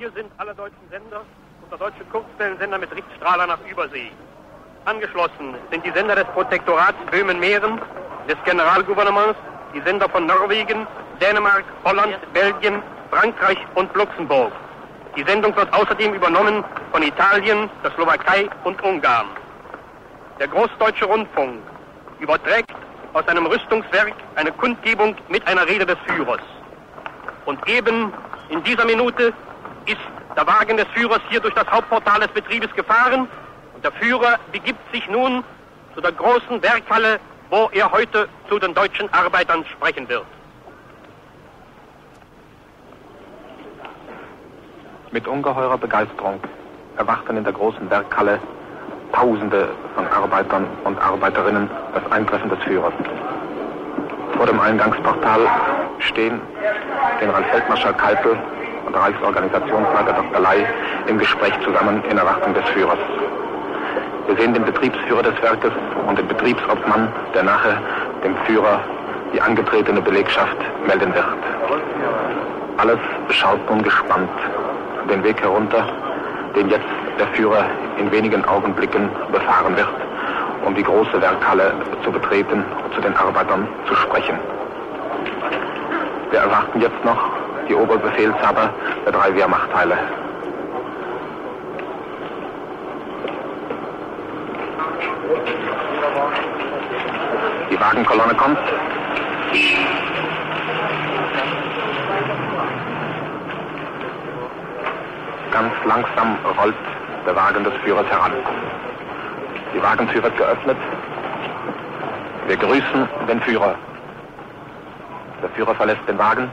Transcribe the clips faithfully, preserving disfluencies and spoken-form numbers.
Hier sind alle deutschen Sender und der deutsche Kurzwellensender mit Richtstrahler nach Übersee. Angeschlossen sind die Sender des Protektorats Böhmen-Mähren, des Generalgouvernements, die Sender von Norwegen, Dänemark, Holland, Belgien, Frankreich und Luxemburg. Die Sendung wird außerdem übernommen von Italien, der Slowakei und Ungarn. Der Großdeutsche Rundfunk überträgt aus einem Rüstungswerk eine Kundgebung mit einer Rede des Führers. Und eben in dieser Minute ist der Wagen des Führers hier durch das Hauptportal des Betriebes gefahren und der Führer begibt sich nun zu der großen Werkhalle, wo er heute zu den deutschen Arbeitern sprechen wird. Mit ungeheurer Begeisterung erwarten in der großen Werkhalle Tausende von Arbeitern und Arbeiterinnen das Eintreffen des Führers. Vor dem Eingangsportal stehen Generalfeldmarschall Keitel und Reichsorganisationsleiter Doktor Ley im Gespräch zusammen in Erwartung des Führers. Wir sehen den Betriebsführer des Werkes und den Betriebsobmann, der nachher dem Führer die angetretene Belegschaft melden wird. Alles schaut nun gespannt den Weg herunter, den jetzt der Führer in wenigen Augenblicken befahren wird, um die große Werkhalle zu betreten und zu den Arbeitern zu sprechen. Wir erwarten jetzt noch die Oberbefehlshaber der drei Wehrmachtteile. Die Wagenkolonne kommt. Ganz langsam rollt der Wagen des Führers heran. Die Wagentür wird geöffnet. Wir grüßen den Führer. Der Führer verlässt den Wagen.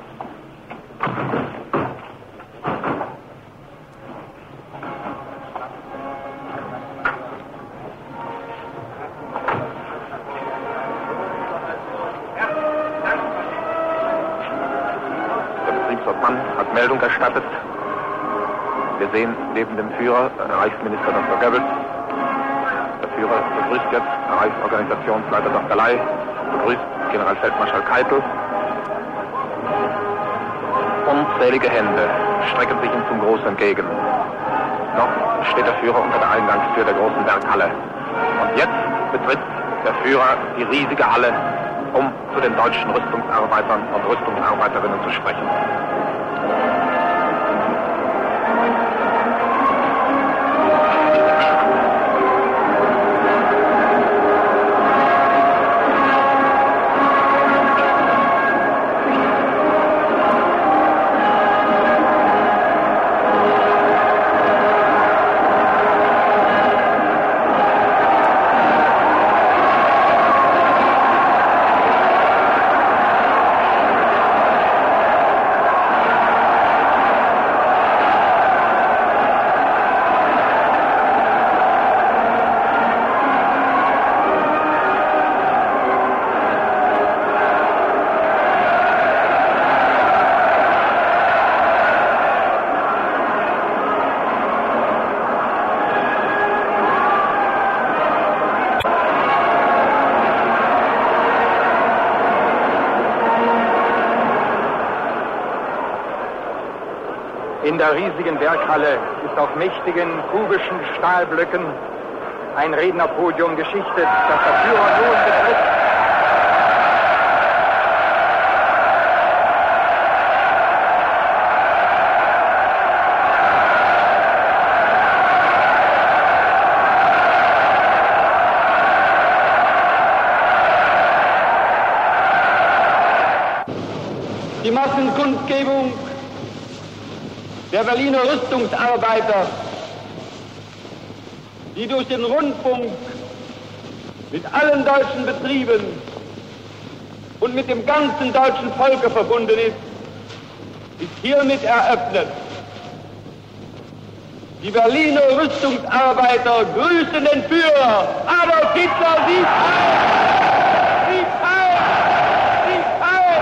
Der Betriebsobmann hat Meldung erstattet. Wir sehen neben dem Führer Reichsminister Doktor Goebbels. Der Führer begrüßt jetzt Reichsorganisationsleiter Doktor Ley, begrüßt Generalfeldmarschall Keitel. Unzählige Hände strecken sich ihm zum Gruß entgegen. Noch steht der Führer unter der Eingangstür der großen Werkhalle. Und jetzt betritt der Führer die riesige Halle, um zu den deutschen Rüstungsarbeitern und Rüstungsarbeiterinnen zu sprechen. In der riesigen Werkhalle ist auf mächtigen kubischen Stahlblöcken ein Rednerpodium geschichtet, das der Führer nun betritt. Die Massenkundgebung der Berliner Rüstungsarbeiter, die durch den Rundfunk mit allen deutschen Betrieben und mit dem ganzen deutschen Volke verbunden ist, ist hiermit eröffnet. Die Berliner Rüstungsarbeiter grüßen den Führer. Adolf Hitler sieht ein! Sieht ein! Sieht ein!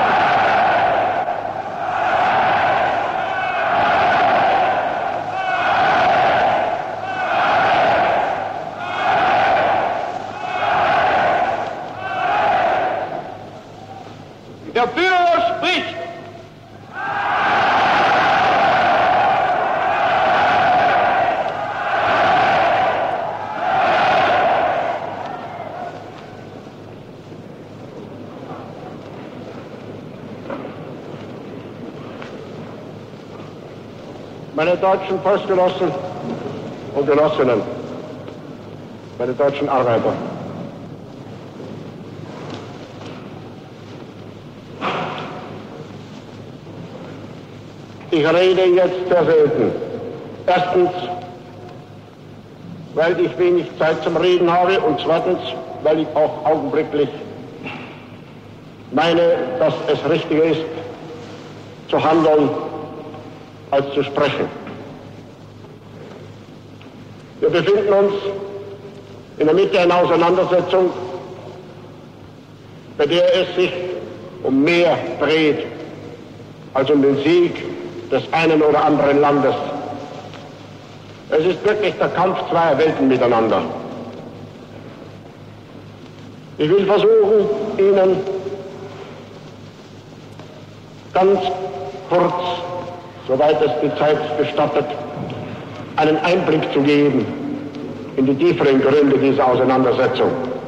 Der Führer spricht. meine deutschen Volksgenossen und Genossinnen, meine deutschen Arbeiter. Ich rede jetzt sehr selten. Erstens, weil ich wenig Zeit zum Reden habe, und zweitens, weil ich auch augenblicklich meine, dass es richtiger ist, zu handeln als zu sprechen. Wir befinden uns in der Mitte einer Auseinandersetzung, bei der es sich um mehr dreht als um den Sieg des einen oder anderen Landes. Es ist wirklich der Kampf zweier Welten miteinander. Ich will versuchen, Ihnen ganz kurz, soweit es die Zeit gestattet, einen Einblick zu geben in die tieferen Gründe dieser Auseinandersetzung.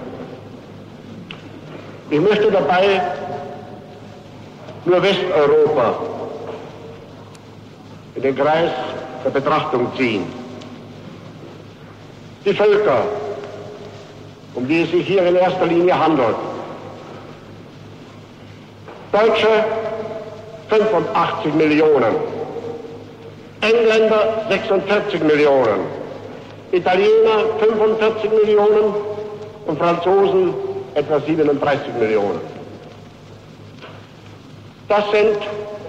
Ich möchte dabei nur Westeuropa in den Kreis der Betrachtung ziehen. Die Völker, um die es sich hier in erster Linie handelt. Deutsche fünfundachtzig Millionen, Engländer sechsundvierzig Millionen, Italiener fünfundvierzig Millionen und Franzosen etwa siebenunddreißig Millionen. Das sind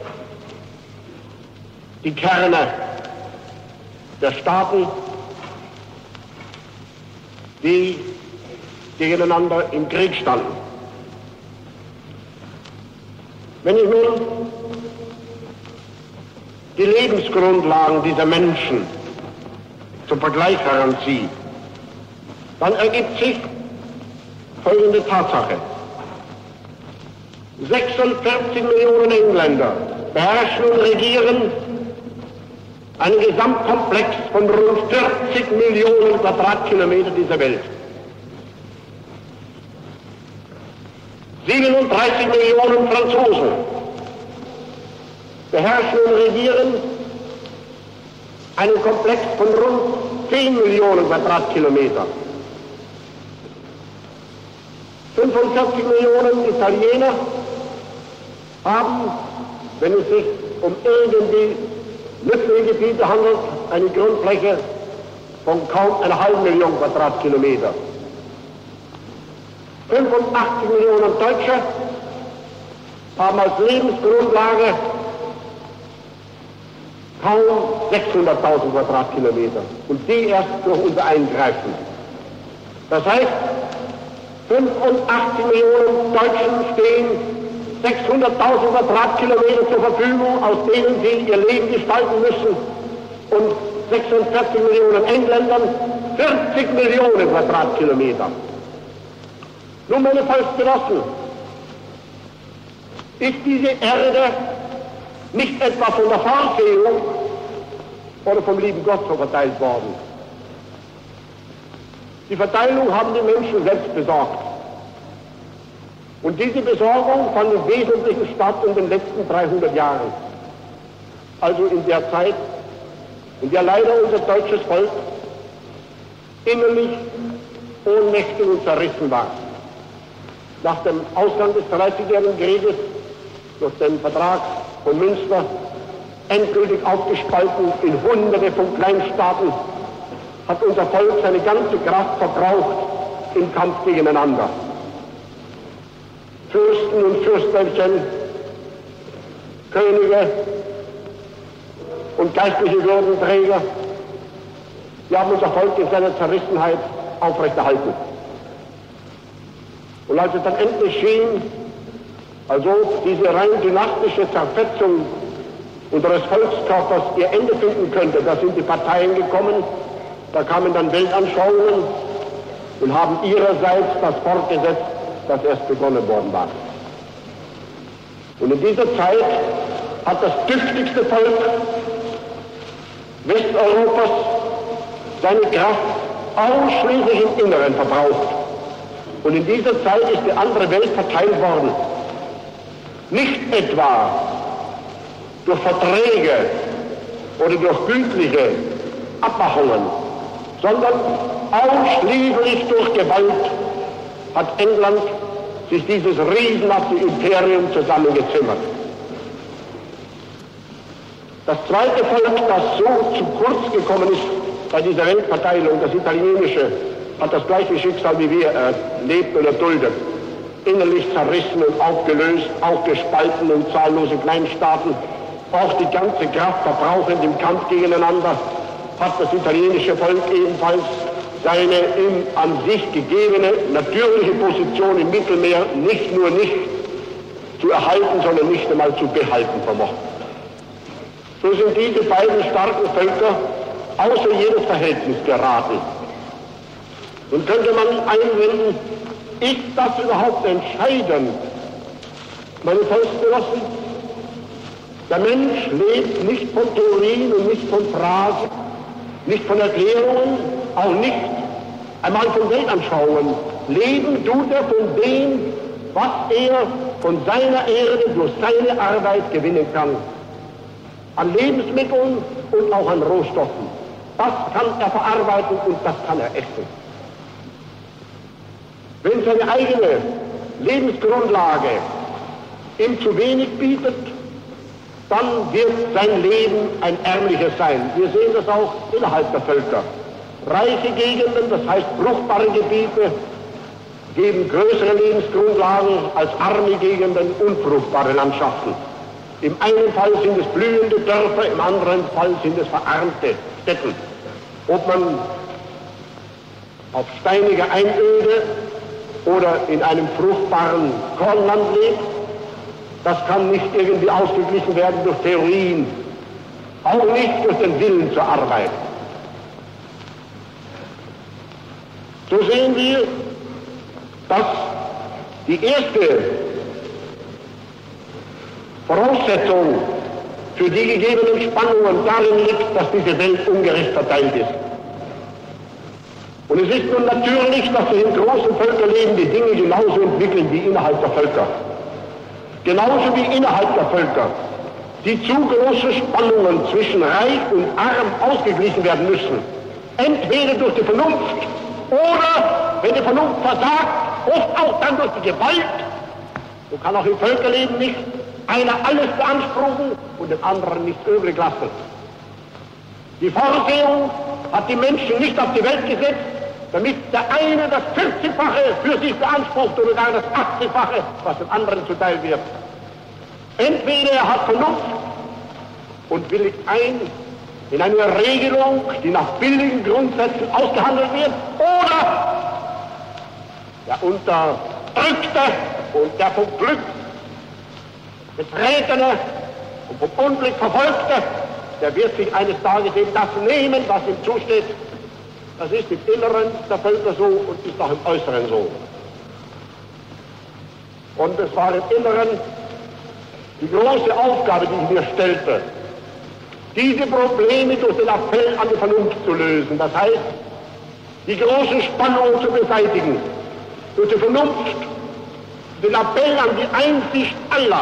die Kerne der Staaten, die gegeneinander im Krieg standen. Wenn ich nun die Lebensgrundlagen dieser Menschen zum Vergleich heranziehe, dann ergibt sich folgende Tatsache. sechsundvierzig Millionen Engländer beherrschen und regieren einen Gesamtkomplex von rund vierzig Millionen Quadratkilometer dieser Welt. siebenunddreißig Millionen Franzosen beherrschen und regieren einen Komplex von rund zehn Millionen Quadratkilometer. fünfundvierzig Millionen Italiener haben, wenn es sich um irgendwie nützliche Gebiete handelt, eine Grundfläche von kaum einer halben Million Quadratkilometer. fünfundachtzig Millionen Deutsche haben als Lebensgrundlage kaum sechshunderttausend Quadratkilometer und die erst durch unser Eingreifen. Das heißt, fünfundachtzig Millionen Deutschen stehen sechshunderttausend Quadratkilometer zur Verfügung, aus denen sie ihr Leben gestalten müssen, und sechsundvierzig Millionen Engländern vierzig Millionen Quadratkilometer. Nun, meine Volksgenossen, ist diese Erde nicht etwa von der Vorsehung oder vom lieben Gott so verteilt worden? Die Verteilung haben die Menschen selbst besorgt. Und diese Besorgung fand im Wesentlichen statt in den letzten dreihundert Jahren. Also in der Zeit, in der leider unser deutsches Volk innerlich ohnmächtig und zerrissen war. Nach dem Ausgang des dreißigjährigen Krieges durch den Vertrag von Münster endgültig aufgespalten in Hunderte von Kleinstaaten, hat unser Volk seine ganze Kraft verbraucht im Kampf gegeneinander. Fürsten und Fürstlein, Könige und geistliche Würdenträger, die haben unser Volk in seiner Zerrissenheit aufrechterhalten. Und als es dann endlich schien, als ob diese rein dynastische Zerfetzung unseres Volkskörpers ihr Ende finden könnte, da sind die Parteien gekommen, da kamen dann Weltanschauungen und haben ihrerseits das fortgesetzt, das erst begonnen worden war. Und in dieser Zeit hat das tüchtigste Volk Westeuropas seine Kraft ausschließlich im Inneren verbraucht. Und in dieser Zeit ist die andere Welt verteilt worden. Nicht etwa durch Verträge oder durch gütliche Abmachungen, sondern ausschließlich durch Gewalt hat England sich dieses riesenhafte Imperium zusammengezimmert. Das zweite Volk, das so zu kurz gekommen ist bei dieser Weltverteilung, das italienische, hat das gleiche Schicksal wie wir erlebt oder duldet. Innerlich zerrissen und aufgelöst, auch gespalten in zahllose Kleinstaaten, auch die ganze Kraft verbrauchend im Kampf gegeneinander, hat das italienische Volk ebenfalls seine ihm an sich gegebene natürliche Position im Mittelmeer nicht nur nicht zu erhalten, sondern nicht einmal zu behalten vermocht. So sind diese beiden starken Völker außer jedes Verhältnis geraten. Nun könnte man einwenden, ist das überhaupt entscheidend? Meine Volksgenossen, der Mensch lebt nicht von Theorien und nicht von Phrasen, nicht von Erklärungen, auch nicht einmal von Weltanschauungen. Leben tut er von dem, was er von seiner Erde durch seine Arbeit gewinnen kann. An Lebensmitteln und auch an Rohstoffen. Das kann er verarbeiten und das kann er essen. Wenn seine eigene Lebensgrundlage ihm zu wenig bietet, dann wird sein Leben ein ärmliches sein. Wir sehen das auch innerhalb der Völker. Reiche Gegenden, das heißt fruchtbare Gebiete, geben größere Lebensgrundlagen als arme Gegenden, unfruchtbare Landschaften. Im einen Fall sind es blühende Dörfer, im anderen Fall sind es verarmte Städten. Ob man auf steiniger Einöde oder in einem fruchtbaren Kornland lebt, das kann nicht irgendwie ausgeglichen werden durch Theorien, auch nicht durch den Willen zur Arbeit. So sehen wir, dass die erste Voraussetzung für die gegebenen Spannungen darin liegt, dass diese Welt ungerecht verteilt ist. Und es ist nun natürlich, dass sich in großen Völkerleben die Dinge genauso entwickeln wie innerhalb der Völker. Genauso wie innerhalb der Völker die zu großen Spannungen zwischen Reich und Arm ausgeglichen werden müssen. Entweder durch die Vernunft oder, wenn die Vernunft versagt, oft auch dann durch die Gewalt. So kann auch im Völkerleben nicht einer alles beanspruchen und den anderen nichts übrig lassen. Die Vorsehung hat die Menschen nicht auf die Welt gesetzt, damit der eine das vierzigfache für sich beansprucht oder gar das achtzigfache, was dem anderen zuteil wird. Entweder er hat Vernunft und willigt ein in eine Regelung, die nach billigen Grundsätzen ausgehandelt wird, oder der Unterdrückte und der vom Glück Betretene und vom Unglück Verfolgte, der wird sich eines Tages eben das nehmen, was ihm zusteht. Das ist im Inneren der Völker so und ist auch im Äußeren so. Und es war im Inneren die große Aufgabe, die ich mir stellte, diese Probleme durch den Appell an die Vernunft zu lösen. Das heißt, die großen Spannungen zu beseitigen. Durch die Vernunft, den Appell an die Einsicht aller.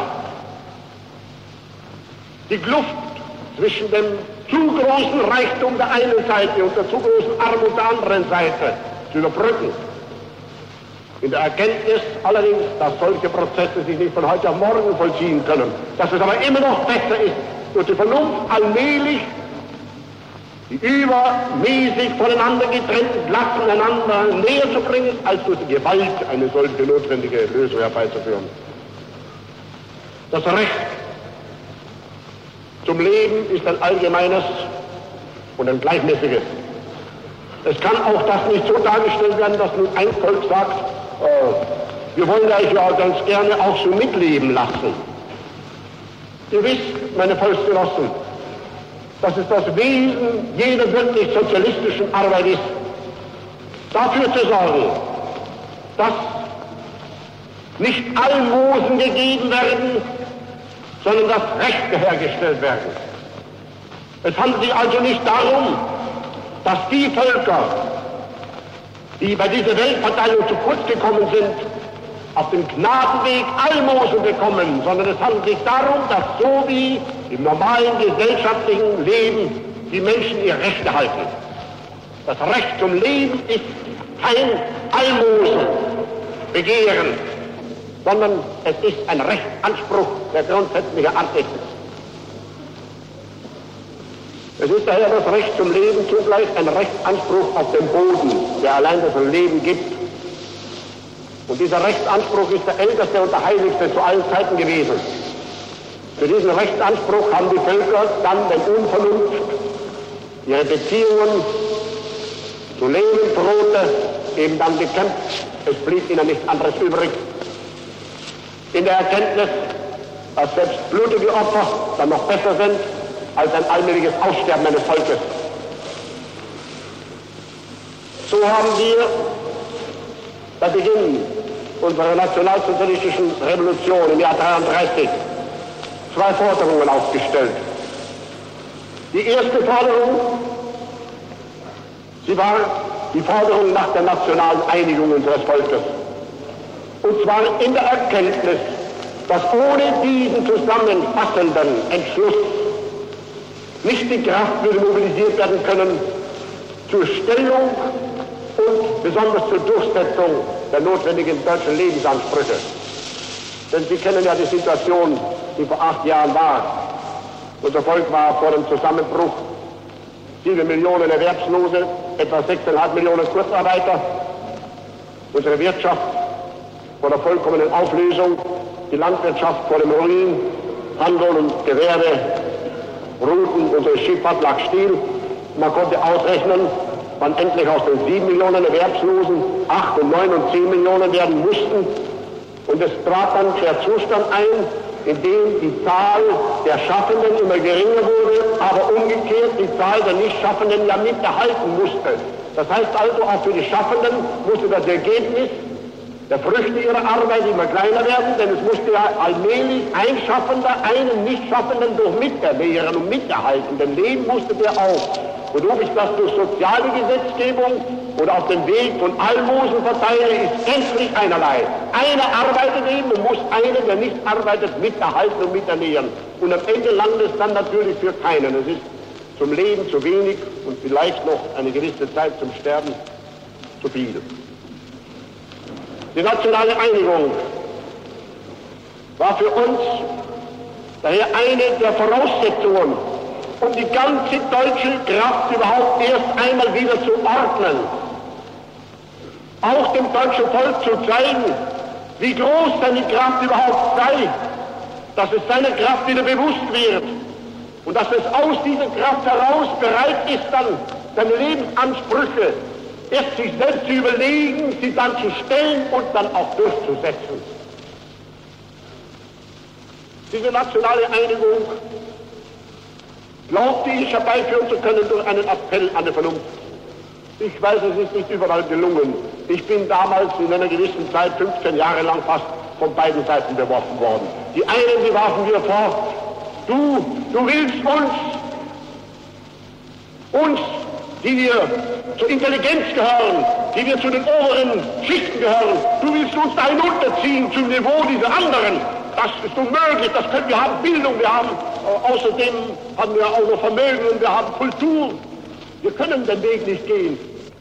Die Kluft zwischen dem zu großen Reichtum der einen Seite und der zu großen Armut der anderen Seite zu überbrücken. In der Erkenntnis allerdings, dass solche Prozesse sich nicht von heute auf morgen vollziehen können, dass es aber immer noch besser ist, durch die Vernunft allmählich die übermäßig voneinander getrennten Klassen einander näher zu bringen, als durch die Gewalt eine solche notwendige Lösung herbeizuführen. Das Recht zum Leben ist ein allgemeines und ein gleichmäßiges. Es kann auch das nicht so dargestellt werden, dass nun ein Volk sagt, äh, wir wollen euch ja ganz gerne auch so mitleben lassen. Ihr wisst, meine Volksgenossen, dass es das Wesen jeder wirklich sozialistischen Arbeit ist, dafür zu sorgen, dass nicht Almosen gegeben werden, sondern dass Rechte hergestellt werden. Es handelt sich also nicht darum, dass die Völker, die bei dieser Weltverteilung zu kurz gekommen sind, auf dem Gnadenweg Almosen bekommen, sondern es handelt sich darum, dass so wie im normalen gesellschaftlichen Leben die Menschen ihre Rechte halten. Das Recht zum Leben ist kein Almosen, Begehren, sondern es ist ein Rechtsanspruch, der grundsätzlicher Art ist. Es ist daher das Recht zum Leben zugleich ein Rechtsanspruch auf den Boden, der allein das Leben gibt. Und dieser Rechtsanspruch ist der älteste und der heiligste zu allen Zeiten gewesen. Für diesen Rechtsanspruch haben die Völker dann den Unvernunft, ihre Beziehungen zu leben drohte, eben dann gekämpft. Es blieb ihnen nichts anderes übrig. In der Erkenntnis, dass selbst blutige Opfer dann noch besser sind als ein allmähliges Aussterben eines Volkes. So haben wir bei Beginn unserer nationalsozialistischen Revolution im Jahr dreiunddreißig zwei Forderungen aufgestellt. Die erste Forderung, sie war die Forderung nach der nationalen Einigung unseres Volkes. Und zwar in der Erkenntnis, dass ohne diesen zusammenfassenden Entschluss nicht die Kraft würde mobilisiert werden können zur Stellung und besonders zur Durchsetzung der notwendigen deutschen Lebensansprüche. Denn Sie kennen ja die Situation, die vor acht Jahren war. Unser Volk war vor dem Zusammenbruch. Sieben Millionen Erwerbslose, etwa sechseinhalb Millionen Kurzarbeiter. Unsere Wirtschaft vor der vollkommenen Auflösung, die Landwirtschaft vor dem Ruin, Handel und Gewerbe ruhten, unsere Schifffahrt lag still. Man konnte ausrechnen, wann endlich aus den sieben Millionen Erwerbslosen acht und neun und zehn Millionen werden mussten. Und es trat dann der Zustand ein, in dem die Zahl der Schaffenden immer geringer wurde, aber umgekehrt die Zahl der Nichtschaffenden ja miterhalten musste. Das heißt also, auch für die Schaffenden musste das Ergebnis der Früchte ihrer Arbeit immer kleiner werden, denn es musste ja allmählich ein Schaffender einen Nichtschaffenden durch miterwehren und miterhalten. Denn Leben musste der auch. Und ob ich das durch soziale Gesetzgebung oder auf dem Weg von Almosen verteile, ist gänzlich einerlei. Einer arbeitet eben und muss einen, der nicht arbeitet, miterhalten und miternähren. Und am Ende langt es dann natürlich für keinen. Es ist zum Leben zu wenig und vielleicht noch eine gewisse Zeit zum Sterben zu viel. Die nationale Einigung war für uns daher eine der Voraussetzungen, um die ganze deutsche Kraft überhaupt erst einmal wieder zu ordnen. Auch dem deutschen Volk zu zeigen, wie groß seine Kraft überhaupt sei, dass es seiner Kraft wieder bewusst wird und dass es aus dieser Kraft heraus bereit ist, dann seine Lebensansprüche erst sich selbst zu überlegen, sie dann zu stellen und dann auch durchzusetzen. Diese nationale Einigung glaubte ich herbeiführen zu können durch einen Appell an die Vernunft. Ich weiß, es ist nicht überall gelungen. Ich bin damals in einer gewissen Zeit, fünfzehn Jahre lang fast, von beiden Seiten beworfen worden. Die einen, die warfen mir vor, du, du willst uns, uns, die wir zur Intelligenz gehören, die wir zu den oberen Schichten gehören, du willst uns da hinunterziehen zum Niveau dieser anderen. Das ist unmöglich, das können wir haben Bildung, wir haben, äh, außerdem haben wir auch noch Vermögen und wir haben Kultur. Wir können den Weg nicht gehen.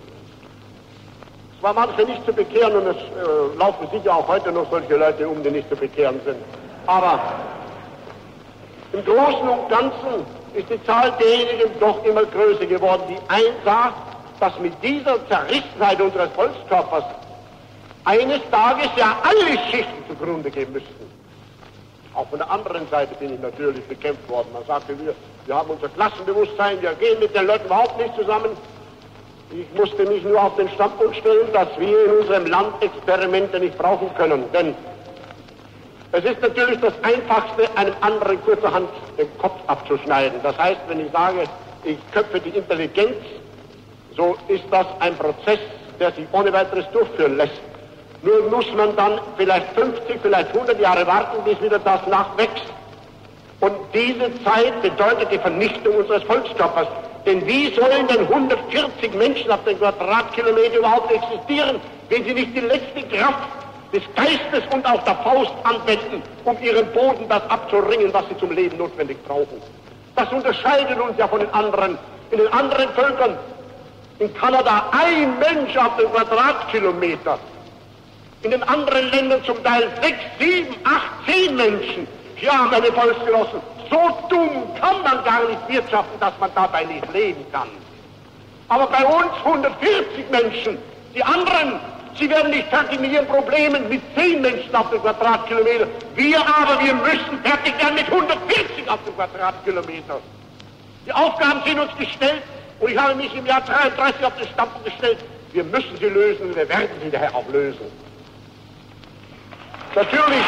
Es war manche nicht zu bekehren und es äh, laufen sicher auch heute noch solche Leute um, die nicht zu bekehren sind. Aber im Großen und Ganzen ist die Zahl derjenigen doch immer größer geworden, die einsah, dass mit dieser Zerrissenheit unseres Volkskörpers eines Tages ja alle Schichten zugrunde gehen müssten. Auch von der anderen Seite bin ich natürlich bekämpft worden. Man sagte, wir, wir haben unser Klassenbewusstsein, wir gehen mit den Leuten überhaupt nicht zusammen. Ich musste mich nur auf den Standpunkt stellen, dass wir in unserem Land Experimente nicht brauchen können. Denn es ist natürlich das Einfachste, einem anderen kurzerhand den Kopf abzuschneiden. Das heißt, wenn ich sage, ich köpfe die Intelligenz, so ist das ein Prozess, der sich ohne weiteres durchführen lässt. Nur muss man dann vielleicht fünfzig, vielleicht hundert Jahre warten, bis wieder das nachwächst. Und diese Zeit bedeutet die Vernichtung unseres Volkskörpers. Denn wie sollen denn hundertvierzig Menschen auf den Quadratkilometer überhaupt existieren, wenn sie nicht die letzte Kraft des Geistes und auch der Faust anwenden, um ihren Boden das abzuringen, was sie zum Leben notwendig brauchen. Das unterscheidet uns ja von den anderen. In den anderen Völkern, in Kanada, ein Mensch auf den Quadratkilometer. In den anderen Ländern zum Teil sechs, sieben, acht, zehn Menschen. Ja, meine Volksgenossen, so dumm kann man gar nicht wirtschaften, dass man dabei nicht leben kann. Aber bei uns hundertvierzig Menschen. Die anderen, sie werden nicht fertig mit ihren Problemen mit zehn Menschen auf den Quadratkilometer. Wir aber, wir müssen fertig werden mit hundertvierzig auf den Quadratkilometer. Die Aufgaben sind uns gestellt und ich habe mich im Jahr dreiunddreißig auf den Standpunkt gestellt, wir müssen sie lösen und wir werden sie daher auch lösen. Natürlich,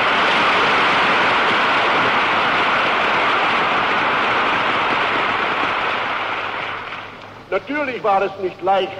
natürlich war es nicht leicht.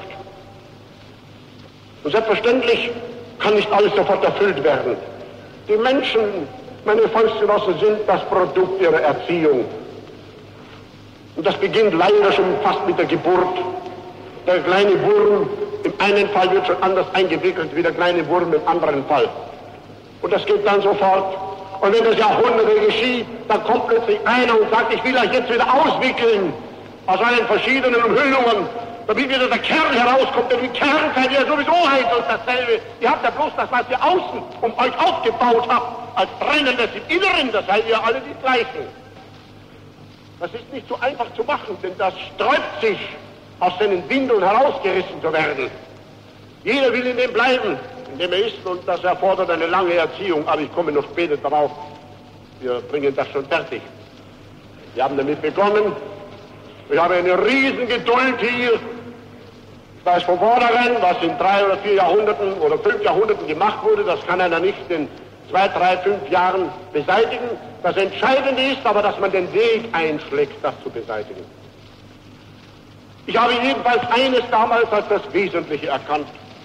Und selbstverständlich kann nicht alles sofort erfüllt werden. Die Menschen, meine Volksgenossen, sind das Produkt ihrer Erziehung. Und das beginnt leider schon fast mit der Geburt. Der kleine Wurm im einen Fall wird schon anders eingewickelt wie der kleine Wurm im anderen Fall. Und das geht dann sofort. Und wenn das Jahrhunderte geschieht, dann kommt plötzlich einer und sagt, ich will euch jetzt wieder auswickeln aus allen verschiedenen Umhüllungen, damit wieder der Kern herauskommt. Denn im Kern seid ihr sowieso eins und dasselbe. Ihr habt ja bloß das, was ihr außen um euch aufgebaut habt, als Brennendes im Inneren, da seid ihr alle die gleichen. Das ist nicht so einfach zu machen, denn das sträubt sich, aus seinen Windeln herausgerissen zu werden. Jeder will in dem bleiben, in dem er ist, und das erfordert eine lange Erziehung, aber ich komme noch später darauf. Wir bringen das schon fertig. Wir haben damit begonnen. Ich habe eine Riesengeduld hier. Ich weiß von vornherein, was in drei oder vier Jahrhunderten oder fünf Jahrhunderten gemacht wurde, das kann einer nicht in zwei, drei, fünf Jahren beseitigen. Das Entscheidende ist aber, dass man den Weg einschlägt, das zu beseitigen. Ich habe jedenfalls eines damals als das Wesentliche erkannt.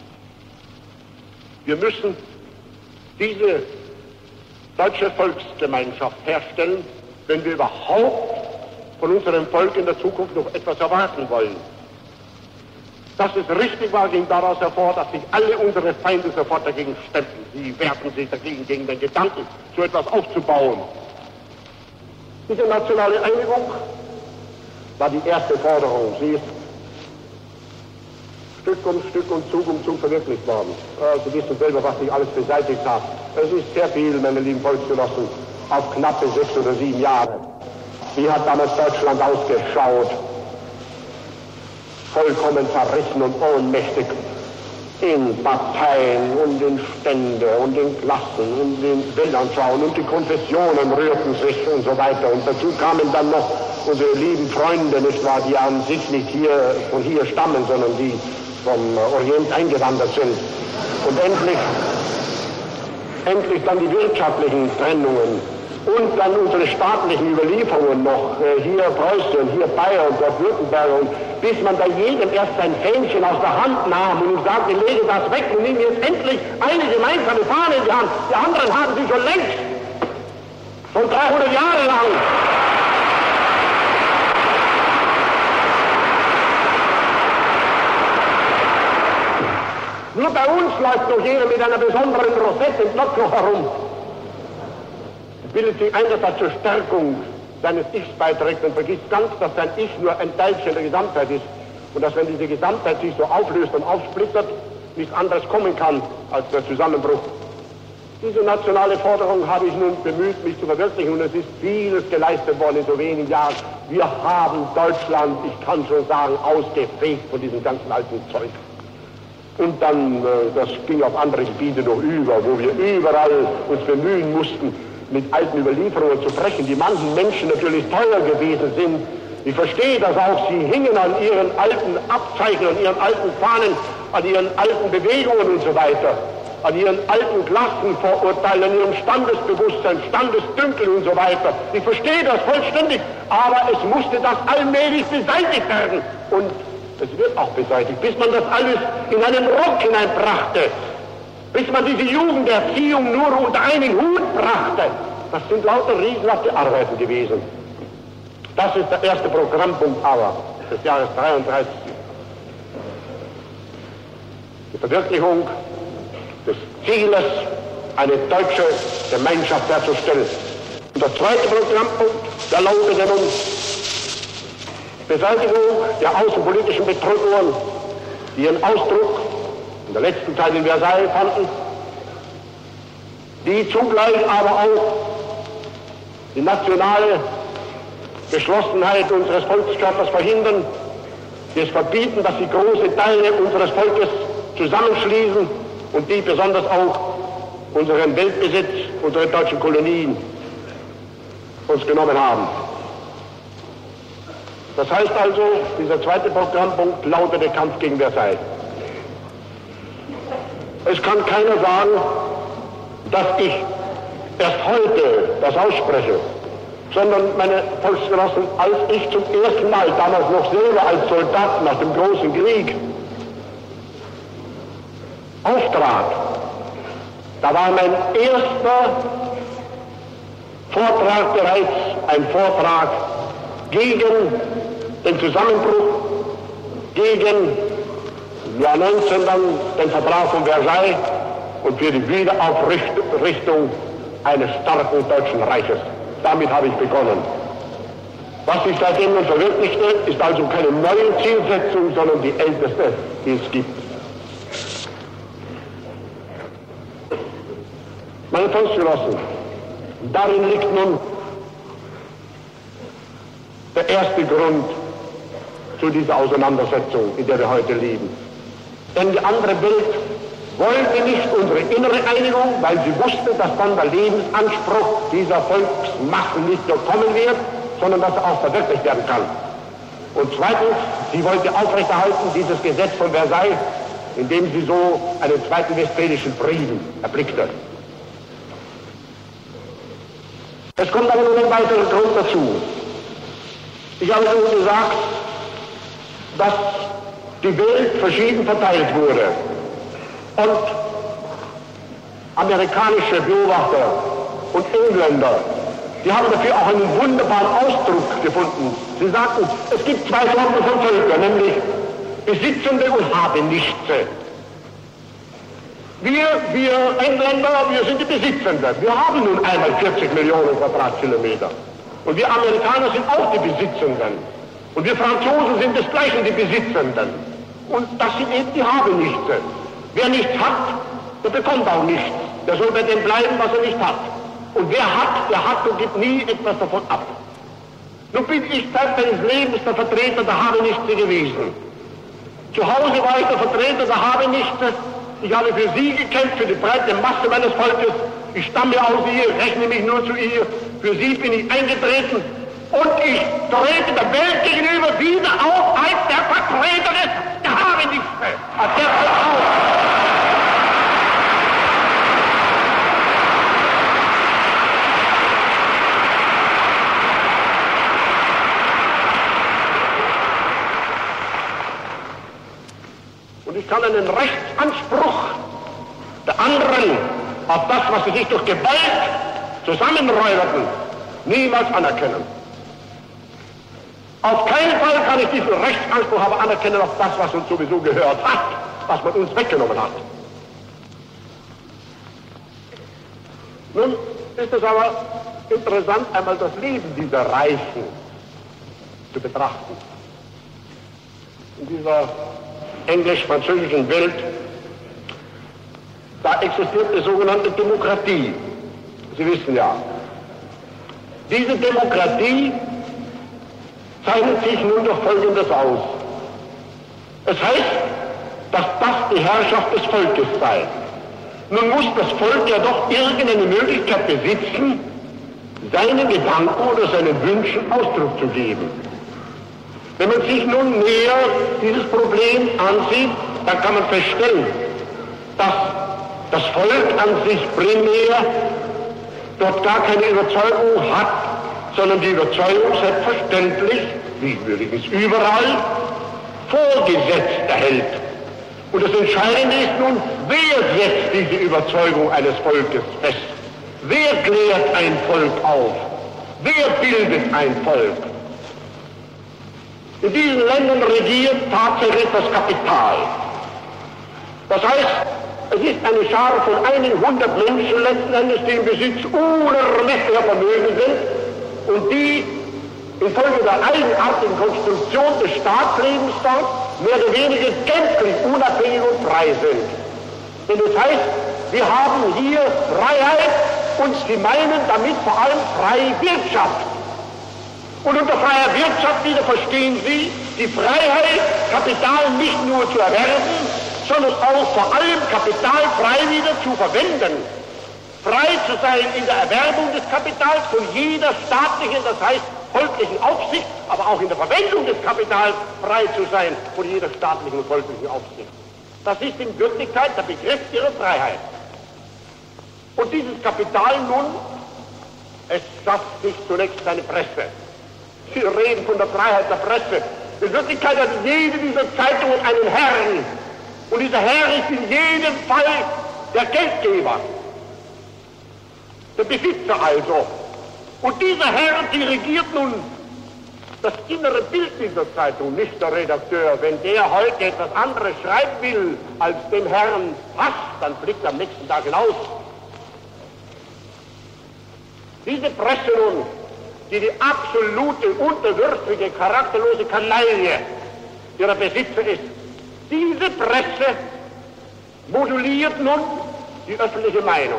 Wir müssen diese deutsche Volksgemeinschaft herstellen, wenn wir überhaupt von unserem Volk in der Zukunft noch etwas erwarten wollen. Dass es richtig war, ging daraus hervor, dass sich alle unsere Feinde sofort dagegen stemmten. Sie wehrten sich dagegen, gegen den Gedanken, so etwas aufzubauen. Diese nationale Einigung war die erste Forderung. Sie ist Stück um Stück und Zug um Zug verwirklicht worden. Sie wissen selber, was ich alles beseitigt habe. Es ist sehr viel, meine lieben Volksgenossen, auf knappe sechs oder sieben Jahre. Wie hat damals Deutschland ausgeschaut? Vollkommen zerrissen und ohnmächtig in Parteien und in Stände und in Klassen und in Weltanschauungen, und die Konfessionen rührten sich und so weiter. Und dazu kamen dann noch unsere lieben Freunde, nicht wahr, die an sich nicht hier von hier stammen, sondern die vom Orient eingewandert sind. Und endlich, endlich dann die wirtschaftlichen Trennungen und dann unsere staatlichen Überlieferungen noch, äh, hier Preußen, hier Bayern, dort Württemberg, und bis man bei jedem erst sein Fähnchen aus der Hand nahm und sagte, lege das weg und nimm jetzt endlich eine gemeinsame Fahne in die Hand. Die anderen haben sie schon längst, schon dreihundert Jahre lang. Nur bei uns läuft noch jeder mit einer besonderen Rosette im Knopfloch herum. Bildet sich ein, dass er zur Stärkung seines Ichs beiträgt und vergisst ganz, dass sein Ich nur ein Teilchen der Gesamtheit ist. Und dass, wenn diese Gesamtheit sich so auflöst und aufsplittert, nichts anderes kommen kann als der Zusammenbruch. Diese nationale Forderung habe ich nun bemüht, mich zu verwirklichen, und es ist vieles geleistet worden in so wenigen Jahren. Wir haben Deutschland, ich kann schon sagen, ausgefegt von diesem ganzen alten Zeug. Und dann, das ging auf andere Gebiete noch über, wo wir überall uns bemühen mussten, mit alten Überlieferungen zu brechen, die manchen Menschen natürlich teuer gewesen sind. Ich verstehe das auch, sie hingen an ihren alten Abzeichen, an ihren alten Fahnen, an ihren alten Bewegungen und so weiter, an ihren alten Klassenvorurteilen, an ihrem Standesbewusstsein, Standesdünkel und so weiter. Ich verstehe das vollständig, aber es musste das allmählich beseitigt werden. Und es wird auch beseitigt, bis man das alles in einen Rock hineinbrachte, bis man diese Jugenderziehung nur unter einen Hut brachte. Das sind lauter riesenhafte Arbeiten gewesen. Das ist der erste Programmpunkt aber des Jahres dreiunddreißig. Die Verwirklichung des Zieles, eine deutsche Gemeinschaft herzustellen. Und der zweite Programmpunkt, der lautet nun Beseitigung der außenpolitischen Bedrohungen, die ihren Ausdruck in der letzten Zeit in Versailles fanden, die zugleich aber auch die nationale Geschlossenheit unseres Volkskörpers verhindern, die es verbieten, dass sie große Teile unseres Volkes zusammenschließen und die besonders auch unseren Weltbesitz, unsere deutschen Kolonien uns genommen haben. Das heißt also, dieser zweite Programmpunkt lautet der Kampf gegen Versailles. Es kann keiner sagen, dass ich erst heute das ausspreche, sondern meine Volksgenossen, als ich zum ersten Mal, damals noch selber als Soldat nach dem großen Krieg, auftrat, da war mein erster Vortrag bereits ein Vortrag gegen den Zusammenbruch, gegen im Jahr neunzehn dann den Vertrag von Versailles und für die Wiederaufrichtung eines starken Deutschen Reiches. Damit habe ich begonnen. Was sich seitdem nun verwirklichte, ist also keine neue Zielsetzung, sondern die älteste, die es gibt. Meine Volksgenossen, darin liegt nun der erste Grund zu dieser Auseinandersetzung, in der wir heute leben. Denn die andere Welt wollte nicht unsere innere Einigung, weil sie wusste, dass dann der Lebensanspruch dieser Volksmassen nicht nur kommen wird, sondern dass er auch verwirklicht werden kann. Und zweitens, sie wollte aufrechterhalten dieses Gesetz von Versailles, in dem sie so einen zweiten Westfälischen Frieden erblickte. Es kommt aber noch ein weiterer Grund dazu. Ich habe schon gesagt, dass die Welt verschieden verteilt wurde. Und amerikanische Beobachter und Engländer, die haben dafür auch einen wunderbaren Ausdruck gefunden. Sie sagten, es gibt zwei Sorten von Völkern, nämlich Besitzende und Habenichtse. Wir, wir Engländer, wir sind die Besitzenden. Wir haben nun einmal vierzig Millionen Quadratkilometer. Und wir Amerikaner sind auch die Besitzenden. Und wir Franzosen sind desgleichen die Besitzenden. Und das sind eben die Habenichtse. Wer nichts hat, der bekommt auch nichts. Der soll bei dem bleiben, was er nicht hat. Und wer hat, der hat und gibt nie etwas davon ab. Nun bin ich Zeit meines Lebens der Vertreter der Habenichtse gewesen. Zu Hause war ich der Vertreter der Habenichtse. Ich habe für sie gekämpft, für die breite Masse meines Volkes. Ich stamme aus ihr, rechne mich nur zu ihr. Für sie bin ich eingetreten. Und ich trete der Welt gegenüber wieder auf als der Vertreter der Habenichtse. Als der Vertreter. Und ich kann einen Rechtsanspruch der anderen auf das, was sie sich durch Gewalt zusammenräuberten, niemals anerkennen. Auf keinen Fall kann ich diesen Rechtsanspruch aber anerkennen auf das, was uns sowieso gehört hat, was man uns weggenommen hat. Nun ist es aber interessant, einmal das Leben dieser Reichen zu betrachten. In dieser englisch-französischen Welt, da existiert die sogenannte Demokratie. Sie wissen ja, diese Demokratie zeichnet sich nun durch Folgendes aus. Es heißt, dass das die Herrschaft des Volkes sei. Nun muss das Volk ja doch irgendeine Möglichkeit besitzen, seinen Gedanken oder seinen Wünschen Ausdruck zu geben. Wenn man sich nun näher dieses Problem ansieht, dann kann man feststellen, dass das Volk an sich primär dort gar keine Überzeugung hat, sondern die Überzeugung selbstverständlich, wie übrigens überall, vorgesetzt erhält. Und das Entscheidende ist nun, wer setzt diese Überzeugung eines Volkes fest? Wer klärt ein Volk auf? Wer bildet ein Volk? In diesen Ländern regiert tatsächlich das Kapital. Das heißt, Es ist eine Schar von einigen hundert Menschen letzten Endes, die im Besitz unermesslicher Vermögen sind und die infolge der eigenartigen Konstruktion des Staatslebens dort mehr oder weniger gänzlich unabhängig und frei sind. Denn das heißt, wir haben hier Freiheit und sie meinen damit vor allem freie Wirtschaft. Und unter freier Wirtschaft wieder verstehen Sie die Freiheit, Kapital nicht nur zu erwerben, sondern auch vor allem Kapital frei wieder zu verwenden. Frei zu sein in der Erwerbung des Kapitals von jeder staatlichen, das heißt volklichen Aufsicht, aber auch in der Verwendung des Kapitals frei zu sein von jeder staatlichen und volklichen Aufsicht. Das ist in Wirklichkeit der Begriff ihrer Freiheit. Und dieses Kapital nun, es schafft sich zunächst eine Presse. Sie reden von der Freiheit der Presse. In Wirklichkeit hat jede dieser Zeitungen einen Herrn. Und dieser Herr ist in jedem Fall der Geldgeber. Der Besitzer also. Und dieser Herr dirigiert nun das innere Bild dieser Zeitung, nicht der Redakteur. Wenn der heute etwas anderes schreiben will, als dem Herrn passt, dann fliegt er am nächsten Tag hinaus. Diese Presse nun, die die absolute, unterwürfige, charakterlose Kanaille ihrer Besitzer ist, diese Presse moduliert nun die öffentliche Meinung.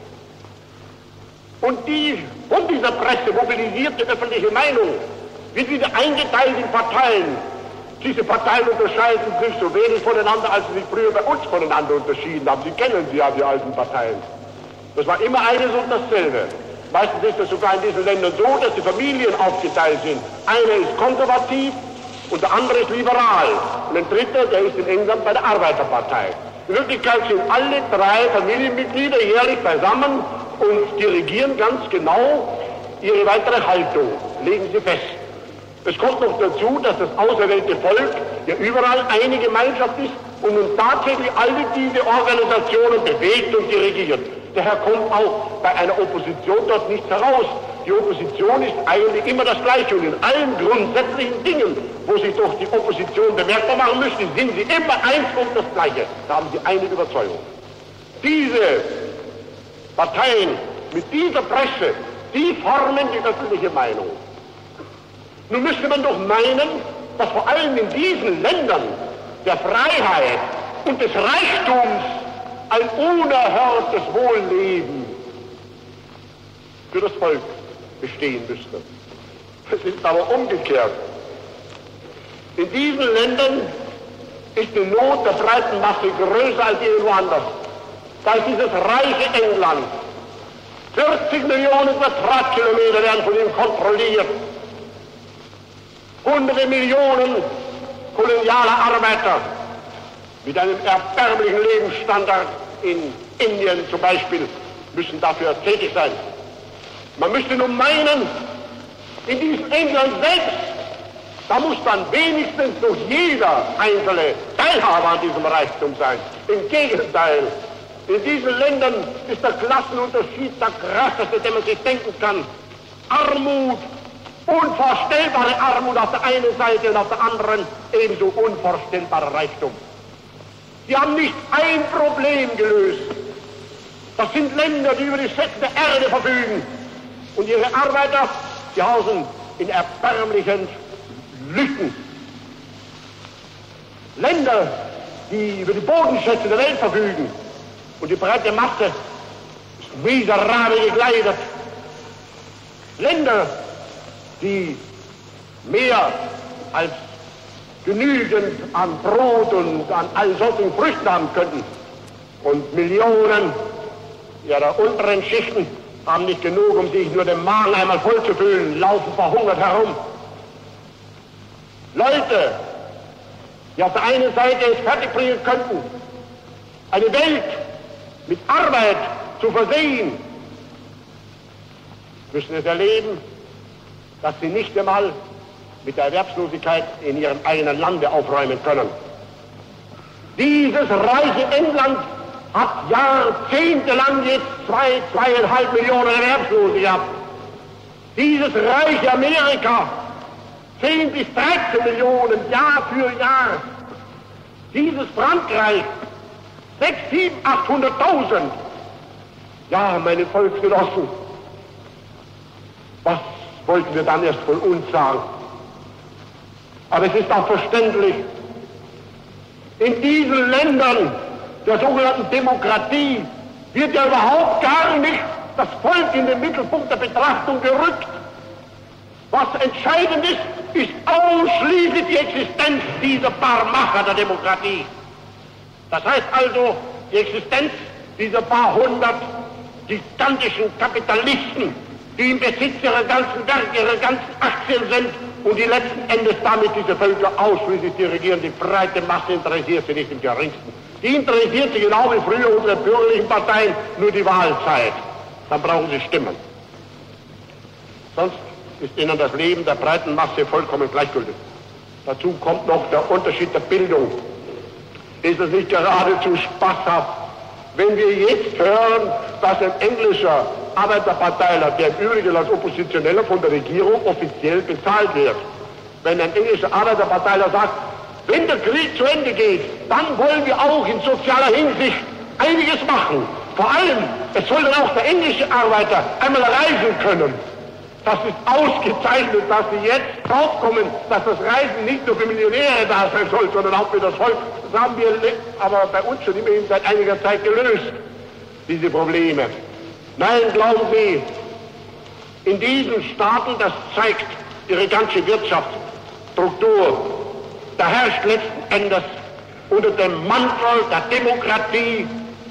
Und die von dieser Presse mobilisierte öffentliche Meinung wird wieder eingeteilt in Parteien. Diese Parteien unterscheiden sich so wenig voneinander, als sie sich früher bei uns voneinander unterschieden haben. Sie kennen sie ja, die alten Parteien. Das war immer eines und dasselbe. Meistens ist es sogar in diesen Ländern so, dass die Familien aufgeteilt sind. Einer ist konservativ und der andere ist liberal. Und ein dritter, der ist in England bei der Arbeiterpartei. In Wirklichkeit sind alle drei Familienmitglieder jährlich beisammen und dirigieren ganz genau ihre weitere Haltung, legen sie fest. Es kommt noch dazu, dass das auserwählte Volk ja überall eine Gemeinschaft ist und nun tatsächlich alle diese Organisationen bewegt und dirigiert. Daher kommt auch bei einer Opposition dort nichts heraus. Die Opposition ist eigentlich immer das Gleiche und in allen grundsätzlichen Dingen, wo sich doch die Opposition bemerkbar machen müsste, sind sie immer eins und das Gleiche. Da haben sie eine Überzeugung. Diese Parteien mit dieser Presse, die formen die öffentliche Meinung. Nun müsste man doch meinen, dass vor allem in diesen Ländern der Freiheit und des Reichtums ein unerhörtes Wohlleben für das Volk bestehen müsste. Es ist aber umgekehrt. In diesen Ländern ist die Not der breiten Masse größer als irgendwo anders. Da ist dieses reiche England. vierzig Millionen Quadratkilometer werden von ihm kontrolliert. Hunderte Millionen kolonialer Arbeiter mit einem erbärmlichen Lebensstandard in Indien zum Beispiel müssen dafür tätig sein. Man müsste nun meinen, in diesem England selbst, da muss dann wenigstens noch jeder einzelne Teilhaber an diesem Reichtum sein. Im Gegenteil, in diesen Ländern ist der Klassenunterschied der krasseste, den man sich denken kann. Armut, unvorstellbare Armut auf der einen Seite und auf der anderen ebenso unvorstellbarer Reichtum. Sie haben nicht ein Problem gelöst. Das sind Länder, die über die Schätze der Erde verfügen. Und ihre Arbeiter, die hausen in erbärmlichen Lücken. Länder, die über die Bodenschätze der Welt verfügen. Und die breite Masse ist miserabel gekleidet. Länder, die mehr als genügend an Brot und an all solchen Früchten haben könnten. Und Millionen ihrer unteren Schichten haben nicht genug, um sich nur den Magen einmal voll zu füllen, laufen verhungert herum. Leute, die auf der einen Seite es fertigbringen könnten, eine Welt mit Arbeit zu versehen, müssen es erleben, dass sie nicht einmal mit der Erwerbslosigkeit in ihrem eigenen Lande aufräumen können. Dieses reiche England hat jahrzehntelang jetzt zwei, zweieinhalb Millionen Erwerbslose gehabt. Dieses reiche Amerika zehn bis dreizehn Millionen Jahr für Jahr. Dieses Frankreich Sechs, sieben, achthunderttausend. Ja, meine Volksgenossen, was wollten wir dann erst von uns sagen? Aber es ist auch verständlich, in diesen Ländern der sogenannten Demokratie wird ja überhaupt gar nicht das Volk in den Mittelpunkt der Betrachtung gerückt. Was entscheidend ist, ist ausschließlich die Existenz dieser paar Macher der Demokratie. Das heißt also, die Existenz dieser paar hundert gigantischen Kapitalisten, die im Besitz ihrer ganzen Werke, ihrer ganzen Aktien sind und die letzten Endes damit diese Völker ausschließlich dirigieren. Die breite Masse interessiert sie nicht im geringsten. Die interessiert sie genau wie früher unsere bürgerlichen Parteien nur die Wahlzeit. Dann brauchen sie Stimmen. Sonst ist ihnen das Leben der breiten Masse vollkommen gleichgültig. Dazu kommt noch der Unterschied der Bildung. Ist es nicht geradezu spaßhaft, wenn wir jetzt hören, dass ein englischer Arbeiterparteiler, der im Übrigen als Oppositioneller von der Regierung offiziell bezahlt wird, wenn ein englischer Arbeiterparteiler sagt, wenn der Krieg zu Ende geht, dann wollen wir auch in sozialer Hinsicht einiges machen. Vor allem, es soll dann auch der englische Arbeiter einmal reisen können. Das ist ausgezeichnet, dass Sie jetzt draufkommen, dass das Reisen nicht nur für Millionäre da sein soll, sondern auch für das Volk. Das haben wir aber bei uns schon immerhin seit einiger Zeit gelöst, diese Probleme. Nein, glauben Sie, in diesen Staaten, das zeigt ihre ganze Wirtschaftsstruktur, da herrscht letzten Endes unter dem Mantel der Demokratie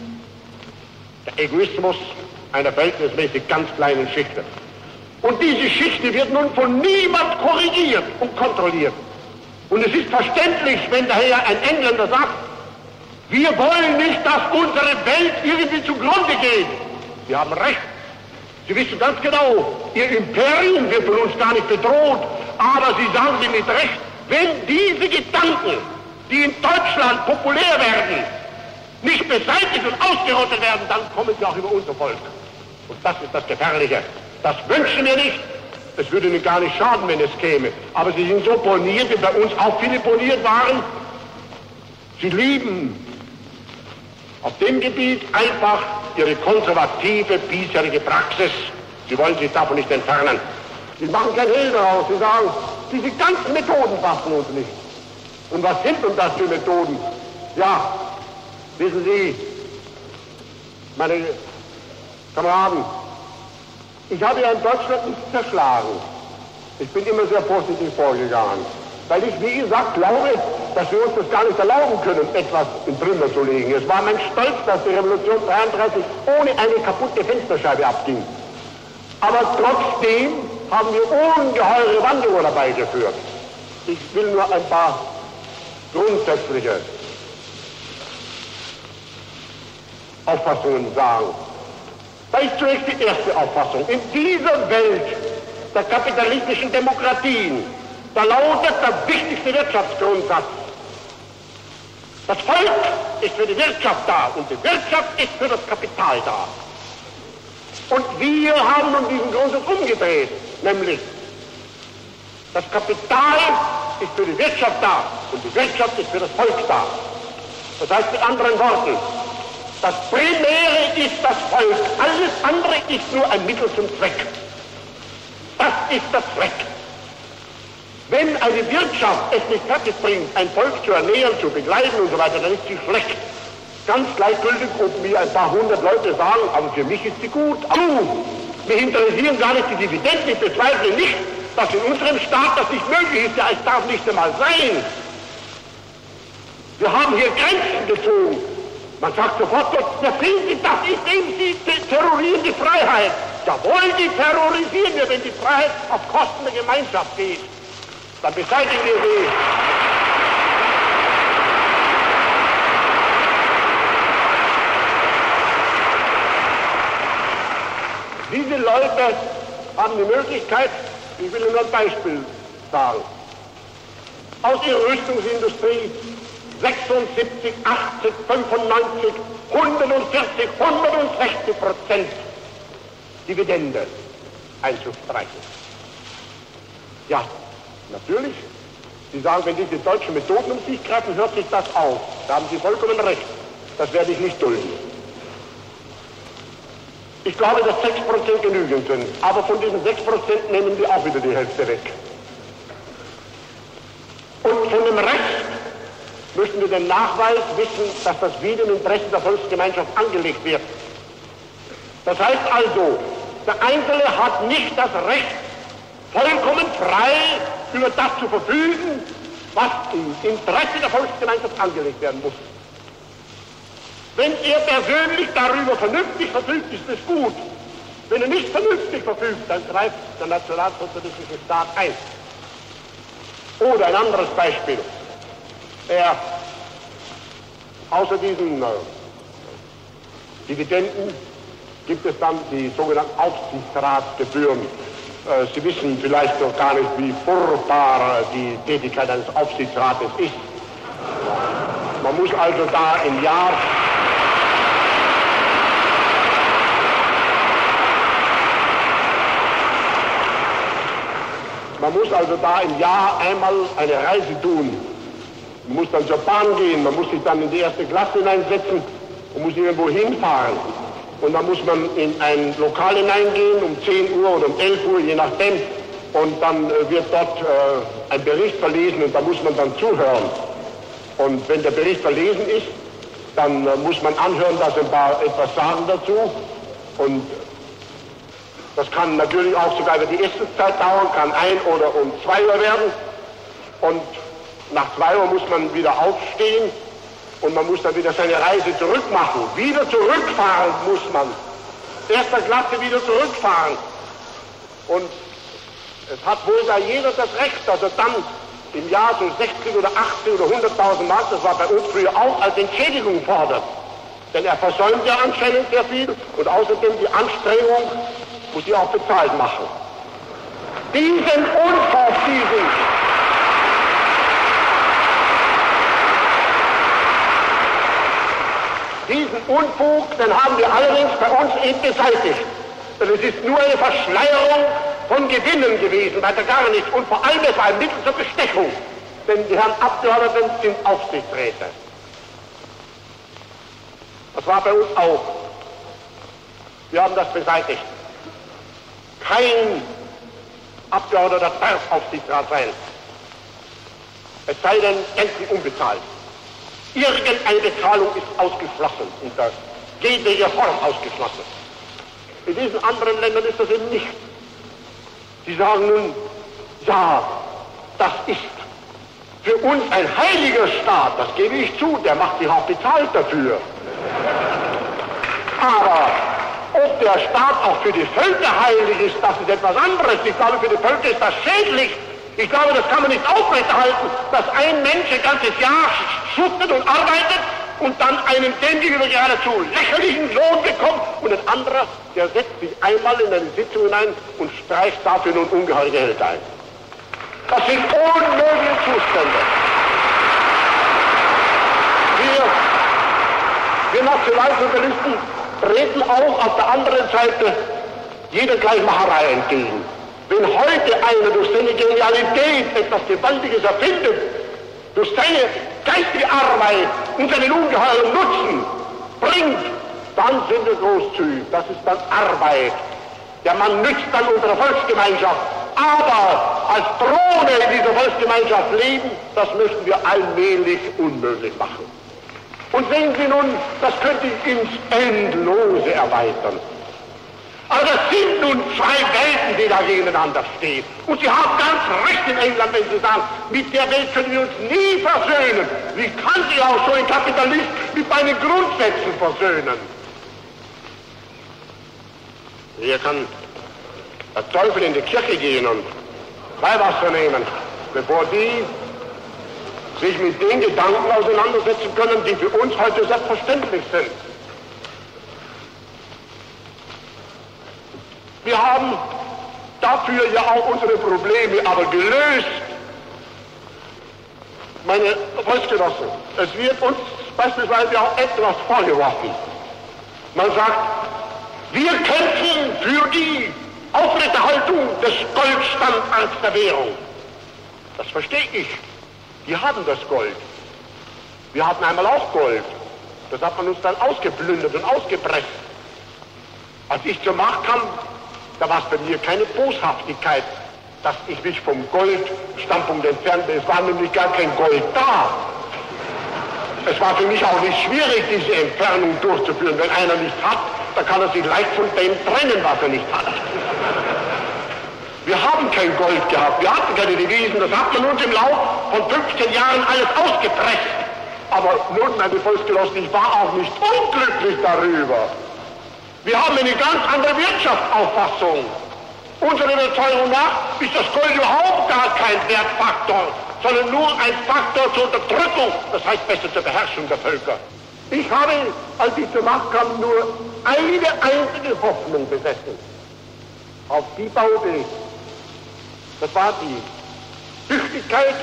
der Egoismus einer verhältnismäßig ganz kleinen Schichte. Und diese Schichte wird nun von niemand korrigiert und kontrolliert. Und es ist verständlich, wenn daher ein Engländer sagt, wir wollen nicht, dass unsere Welt irgendwie zugrunde geht. Sie haben recht. Sie wissen ganz genau, Ihr Imperium wird von uns gar nicht bedroht. Aber Sie sagen Sie mit Recht, wenn diese Gedanken, die in Deutschland populär werden, nicht beseitigt und ausgerottet werden, dann kommen sie auch über unser Volk. Und das ist das Gefährliche. Das wünschen wir nicht. Es würde ihnen gar nicht schaden, wenn es käme. Aber sie sind so poniert, wie bei uns auch viele poniert waren. Sie lieben auf dem Gebiet einfach ihre konservative, bisherige Praxis. Sie wollen sich davon nicht entfernen. Sie machen kein Hehl daraus. Sie sagen, diese ganzen Methoden passen uns nicht. Und was sind denn das für Methoden? Ja, wissen Sie, meine Kameraden, ich habe ja in Deutschland nichts zerschlagen. Ich bin immer sehr positiv vorgegangen. Weil ich, wie gesagt, glaube, dass wir uns das gar nicht erlauben können, etwas in Trümmer zu legen. Es war mein Stolz, dass die Revolution dreiunddreißig ohne eine kaputte Fensterscheibe abging. Aber trotzdem haben wir ungeheure Wandlungen herbeigeführt. Ich will nur ein paar grundsätzliche Auffassungen sagen. Da ist zunächst die erste Auffassung. In dieser Welt der kapitalistischen Demokratien, da lautet der wichtigste Wirtschaftsgrundsatz: Das Volk ist für die Wirtschaft da und die Wirtschaft ist für das Kapital da. Und wir haben nun diesen Grundsatz umgedreht, nämlich das Kapital ist für die Wirtschaft da und die Wirtschaft ist für das Volk da. Das heißt mit anderen Worten, das Primäre ist das Volk, alles andere ist nur ein Mittel zum Zweck. Das ist der Zweck. Wenn eine Wirtschaft es nicht fertig bringt, ein Volk zu ernähren, zu begleiten und so weiter, dann ist sie schlecht. Ganz gleichgültig, ob mir ein paar hundert Leute sagen, aber für mich ist sie gut. Du, mich interessieren gar nicht die Dividenden, ich bezweifle nicht, dass in unserem Staat das nicht möglich ist, ja, es darf nicht einmal sein. Wir haben hier Grenzen gezogen. Man sagt sofort, ja, sehen Sie, das ist eben, Sie terrorisieren die Freiheit. Jawohl, die terrorisieren wir, wenn die Freiheit auf Kosten der Gemeinschaft geht. Dann beseitigen wir sie. Diese Leute haben die Möglichkeit, ich will Ihnen ein Beispiel sagen, aus ihrer Rüstungsindustrie sechsundsiebzig, achtzig, fünfundneunzig, hundertvierzig, hundertsechzig Prozent Dividende einzustreichen. Ja, natürlich. Sie sagen, wenn diese deutschen Methoden um sich greifen, hört sich das auf. Da haben Sie vollkommen recht. Das werde ich nicht dulden. Ich glaube, dass sechs Prozent genügend sind, aber von diesen sechs Prozent nehmen wir auch wieder die Hälfte weg. Und von dem Rest müssen wir den Nachweis wissen, dass das wieder im Interesse der Volksgemeinschaft angelegt wird. Das heißt also, der Einzelne hat nicht das Recht, vollkommen frei über das zu verfügen, was im Interesse der Volksgemeinschaft angelegt werden muss. Wenn er persönlich darüber vernünftig verfügt, ist es gut. Wenn er nicht vernünftig verfügt, dann greift der nationalsozialistische Staat ein. Oder ein anderes Beispiel. Er, außer diesen äh, Dividenden gibt es dann die sogenannten Aufsichtsratsgebühren. Äh, Sie wissen vielleicht noch gar nicht, wie furchtbar die Tätigkeit eines Aufsichtsrates ist. Man muss also da im Jahr Man muss also da im Jahr einmal eine Reise tun. Man muss dann zur Bahn gehen, man muss sich dann in die erste Klasse hineinsetzen und muss irgendwo hinfahren. Und dann muss man in ein Lokal hineingehen um zehn Uhr oder um elf Uhr, je nachdem. Und dann äh, wird dort äh, ein Bericht verlesen und da muss man dann zuhören. Und wenn der Bericht verlesen ist, dann äh, muss man anhören, dass ein paar etwas sagen dazu. Und das kann natürlich auch sogar über die Essenszeit dauern, kann ein oder um zwei Uhr werden. Und nach zwei Uhr muss man wieder aufstehen und man muss dann wieder seine Reise zurückmachen. Wieder zurückfahren muss man. Erster Klasse wieder zurückfahren. Und es hat wohl da jeder das Recht, dass er dann im Jahr so sechzig oder achtzig oder hunderttausend Mark, das war bei uns früher auch, als Entschädigung fordert. Denn er versäumt ja anscheinend sehr viel und außerdem die Anstrengung muss sie auch bezahlt machen. Diesen Unfug, diesen, diesen Unfug, den haben wir allerdings bei uns eben beseitigt. Denn es ist nur eine Verschleierung von Gewinnen gewesen, weiter gar nichts. Und vor allem es war ein Mittel zur Bestechung. Denn die Herren Abgeordneten sind Aufsichtsräte. Das war bei uns auch. Wir haben das beseitigt. Kein Abgeordneter darf Aufsichtsrat sein. Es sei denn, gänzlich unbezahlt. Irgendeine Bezahlung ist ausgeschlossen, unter jeder Form ausgeschlossen. In diesen anderen Ländern ist das eben nicht. Sie sagen nun, ja, das ist für uns ein heiliger Staat, das gebe ich zu, der macht sich auch bezahlt dafür. Aber ob der Staat auch für die Völker heilig ist, das ist etwas anderes. Ich glaube, für die Völker ist das schädlich. Ich glaube, das kann man nicht aufrechterhalten, dass ein Mensch ein ganzes Jahr schuftet und arbeitet und dann einen dem gegenüber geradezu lächerlichen Lohn bekommt und ein anderer, der setzt sich einmal in eine Sitzung hinein und streicht dafür nun ungeheure Gehälter ein. Das sind unmögliche Zustände. Wir, wir Nationalsozialisten treten auch auf der anderen Seite jeder Gleichmacherei entgegen. Wenn heute einer durch seine Genialität etwas Gewaltiges erfindet, durch seine geistige Arbeit und seinen ungeheuren Nutzen bringt, dann sind wir großzügig. Das ist dann Arbeit. Der Mann nützt dann unserer Volksgemeinschaft. Aber als Drohne in dieser Volksgemeinschaft leben, das möchten wir allmählich unmöglich machen. Und sehen Sie nun, das könnte ich ins Endlose erweitern. Aber das sind nun zwei Welten, die da gegeneinander stehen. Und Sie haben ganz recht in England, wenn Sie sagen, mit der Welt können wir uns nie versöhnen. Wie kann sich auch so ein Kapitalist mit meinen Grundsätzen versöhnen? Hier kann der Teufel in die Kirche gehen und Weihwasser nehmen, bevor die sich mit den Gedanken auseinandersetzen können, die für uns heute selbstverständlich sind. Wir haben dafür ja auch unsere Probleme aber gelöst. Meine Volksgenossen, es wird uns beispielsweise auch etwas vorgeworfen. Man sagt, wir kämpfen für die Aufrechterhaltung des Goldstandards der Währung. Das verstehe ich. Wir haben das Gold. Wir hatten einmal auch Gold. Das hat man uns dann ausgeplündert und ausgepresst. Als ich zur Macht kam, da war es bei mir keine Boshaftigkeit, dass ich mich vom Goldstandpunkt entfernte. Es war nämlich gar kein Gold da. Es war für mich auch nicht schwierig, diese Entfernung durchzuführen. Wenn einer nichts hat, dann kann er sich leicht von dem trennen, was er nicht hat. Wir haben kein Gold gehabt, wir hatten keine Devisen, das hat man uns im Lauf von fünfzehn Jahren alles ausgepresst. Aber nun, meine Volksgenossen, ich war auch nicht unglücklich darüber. Wir haben eine ganz andere Wirtschaftsauffassung. Unserer Überzeugung nach ist das Gold überhaupt gar kein Wertfaktor, sondern nur ein Faktor zur Unterdrückung, das heißt besser zur Beherrschung der Völker. Ich habe, als ich zur Macht kam, nur eine einzige Hoffnung besessen. Auf die baute ich. Das war die Tüchtigkeit,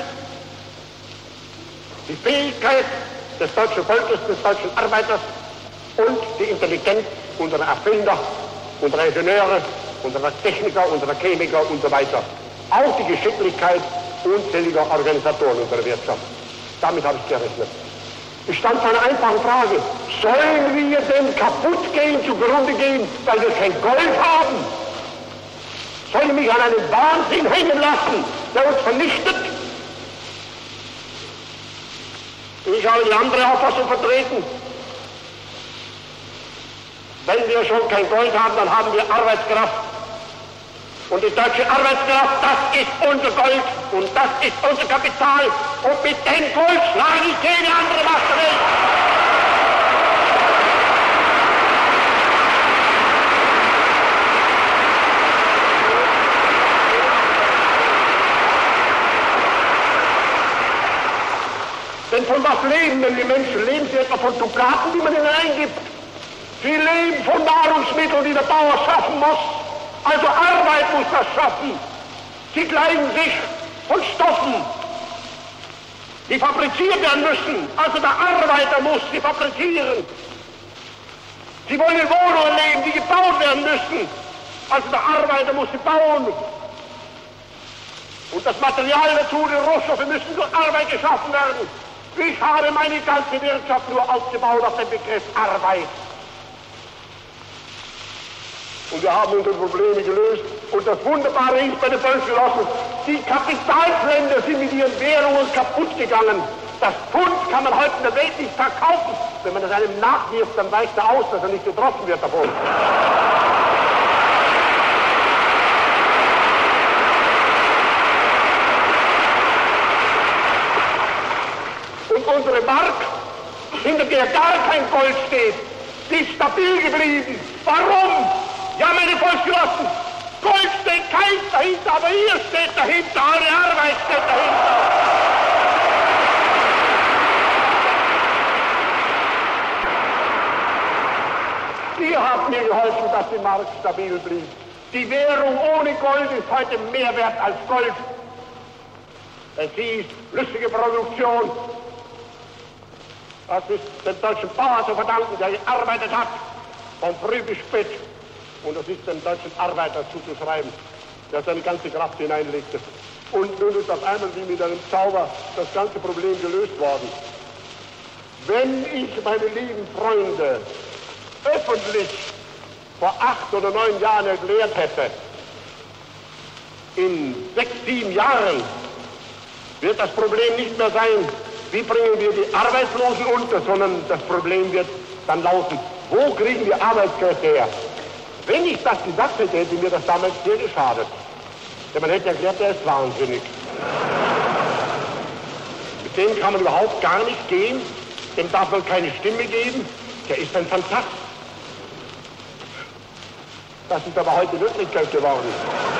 die Fähigkeit des deutschen Volkes, des deutschen Arbeiters und die Intelligenz unserer Erfinder, unserer Ingenieure, unserer Techniker, unserer Chemiker und so weiter. Auch die Geschicklichkeit unzähliger Organisatoren unserer Wirtschaft. Damit habe ich gerechnet. Ich stand vor einer einfachen Frage. Sollen wir denn kaputt gehen, zugrunde gehen, weil wir kein Gold haben? Sollen wir mich an einen Wahnsinn hängen lassen, der uns vernichtet? Ich habe die andere Auffassung vertreten. Wenn wir schon kein Gold haben, dann haben wir Arbeitskraft. Und die deutsche Arbeitskraft, das ist unser Gold und das ist unser Kapital. Und mit dem Gold schlage ich keine andere Macht der Welt. Denn von was leben denn die Menschen? Leben sie etwa von Dukaten, die man ihnen eingibt? Sie leben von Nahrungsmitteln, die der Bauer schaffen muss. Also Arbeit muss das schaffen. Sie kleiden sich von Stoffen, die fabriziert werden müssen. Also der Arbeiter muss sie fabrizieren. Sie wollen in Wohnungen leben, die gebaut werden müssen. Also der Arbeiter muss sie bauen. Und das Material dazu, die Rohstoffe müssen durch Arbeit geschaffen werden. Ich habe meine ganze Wirtschaft nur aufgebaut auf den Begriff Arbeit. Und wir haben unsere Probleme gelöst. Und das Wunderbare ist bei den Volksgenossen, die Kapitalsländer sind mit ihren Währungen kaputt gegangen. Das Pfund kann man heute in der Welt nicht verkaufen. Wenn man das einem nachwirft, dann weicht er aus, dass er nicht getroffen wird davon. Und unsere Mark, hinter der gar kein Gold steht, die ist stabil geblieben. Warum? Ja, meine Volksgenossen, Gold steht kein dahinter, aber ihr steht dahinter, eure Arbeit steht dahinter. Ihr habt mir geholfen, dass die Mark stabil blieb. Die Währung ohne Gold ist heute mehr wert als Gold. Es ist flüssige Produktion. Das ist dem deutschen Bauer zu verdanken, der gearbeitet hat, von früh bis spät. Und das ist dem deutschen Arbeiter zuzuschreiben, der seine ganze Kraft hineinlegte. Und nun ist auf einmal wie mit einem Zauber das ganze Problem gelöst worden. Wenn ich, meine lieben Freunde, öffentlich vor acht oder neun Jahren erklärt hätte, in sechs, sieben Jahren wird das Problem nicht mehr sein, wie bringen wir die Arbeitslosen unter, sondern das Problem wird dann lauten, wo kriegen wir Arbeitskräfte her? Wenn ich das gesagt hätte, hätte mir das damals sehr geschadet. Denn man hätte erklärt, der ist wahnsinnig. Mit dem kann man überhaupt gar nicht gehen, dem darf man keine Stimme geben, der ist ein Phantast. Das ist aber heute Wirklichkeit geworden.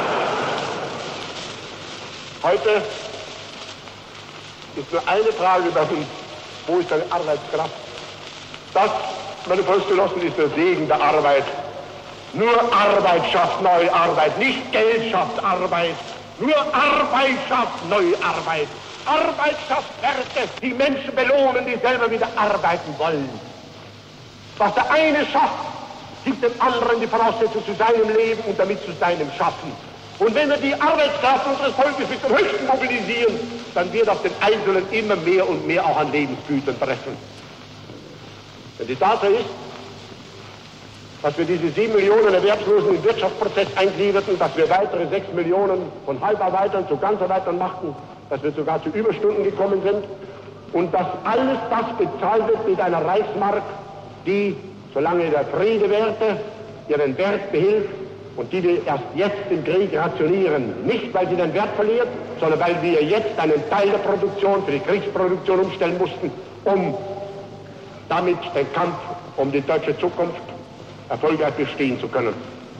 Heute ist nur eine Frage bei uns, wo ist eine Arbeitskraft? Das, meine Volksgenossen, ist der Segen der Arbeit. Nur Arbeit schafft neue Arbeit, nicht Geld schafft Arbeit. Nur Arbeit schafft neue Arbeit. Arbeit schafft Werte, die Menschen belohnen, die selber wieder arbeiten wollen. Was der eine schafft, gibt dem anderen die Voraussetzung zu seinem Leben und damit zu seinem Schaffen. Und wenn wir die Arbeitskraft unseres Volkes bis zum Höchsten mobilisieren, dann wird auf den Einzelnen immer mehr und mehr auch an Lebensgütern treffen. Wenn die Tatsache ist, dass wir diese sieben Millionen Erwerbslosen im Wirtschaftsprozess eingliederten, dass wir weitere sechs Millionen von Halbarbeitern zu Ganzarbeitern machten, dass wir sogar zu Überstunden gekommen sind und dass alles das bezahlt wird mit einer Reichsmark, die, solange der Friede währte, ihren Wert behält und die wir erst jetzt im Krieg rationieren. Nicht, weil sie den Wert verliert, sondern weil wir jetzt einen Teil der Produktion für die Kriegsproduktion umstellen mussten, um damit den Kampf um die deutsche Zukunft erfolgreich bestehen zu können.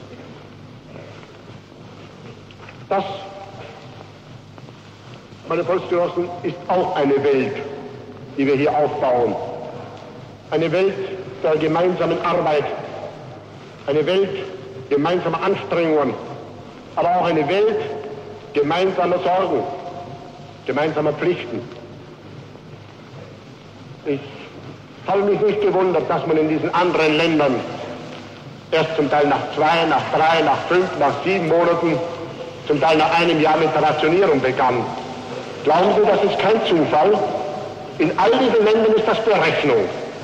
Das, meine Volksgenossen, ist auch eine Welt, die wir hier aufbauen. Eine Welt der gemeinsamen Arbeit, eine Welt gemeinsamer Anstrengungen, aber auch eine Welt gemeinsamer Sorgen, gemeinsamer Pflichten. Ich habe mich nicht gewundert, dass man in diesen anderen Ländern erst zum Teil nach zwei, nach drei, nach fünf, nach sieben Monaten, zum Teil nach einem Jahr mit der Rationierung begann. Glauben Sie, das ist kein Zufall? In all diesen Ländern ist das Berechnung.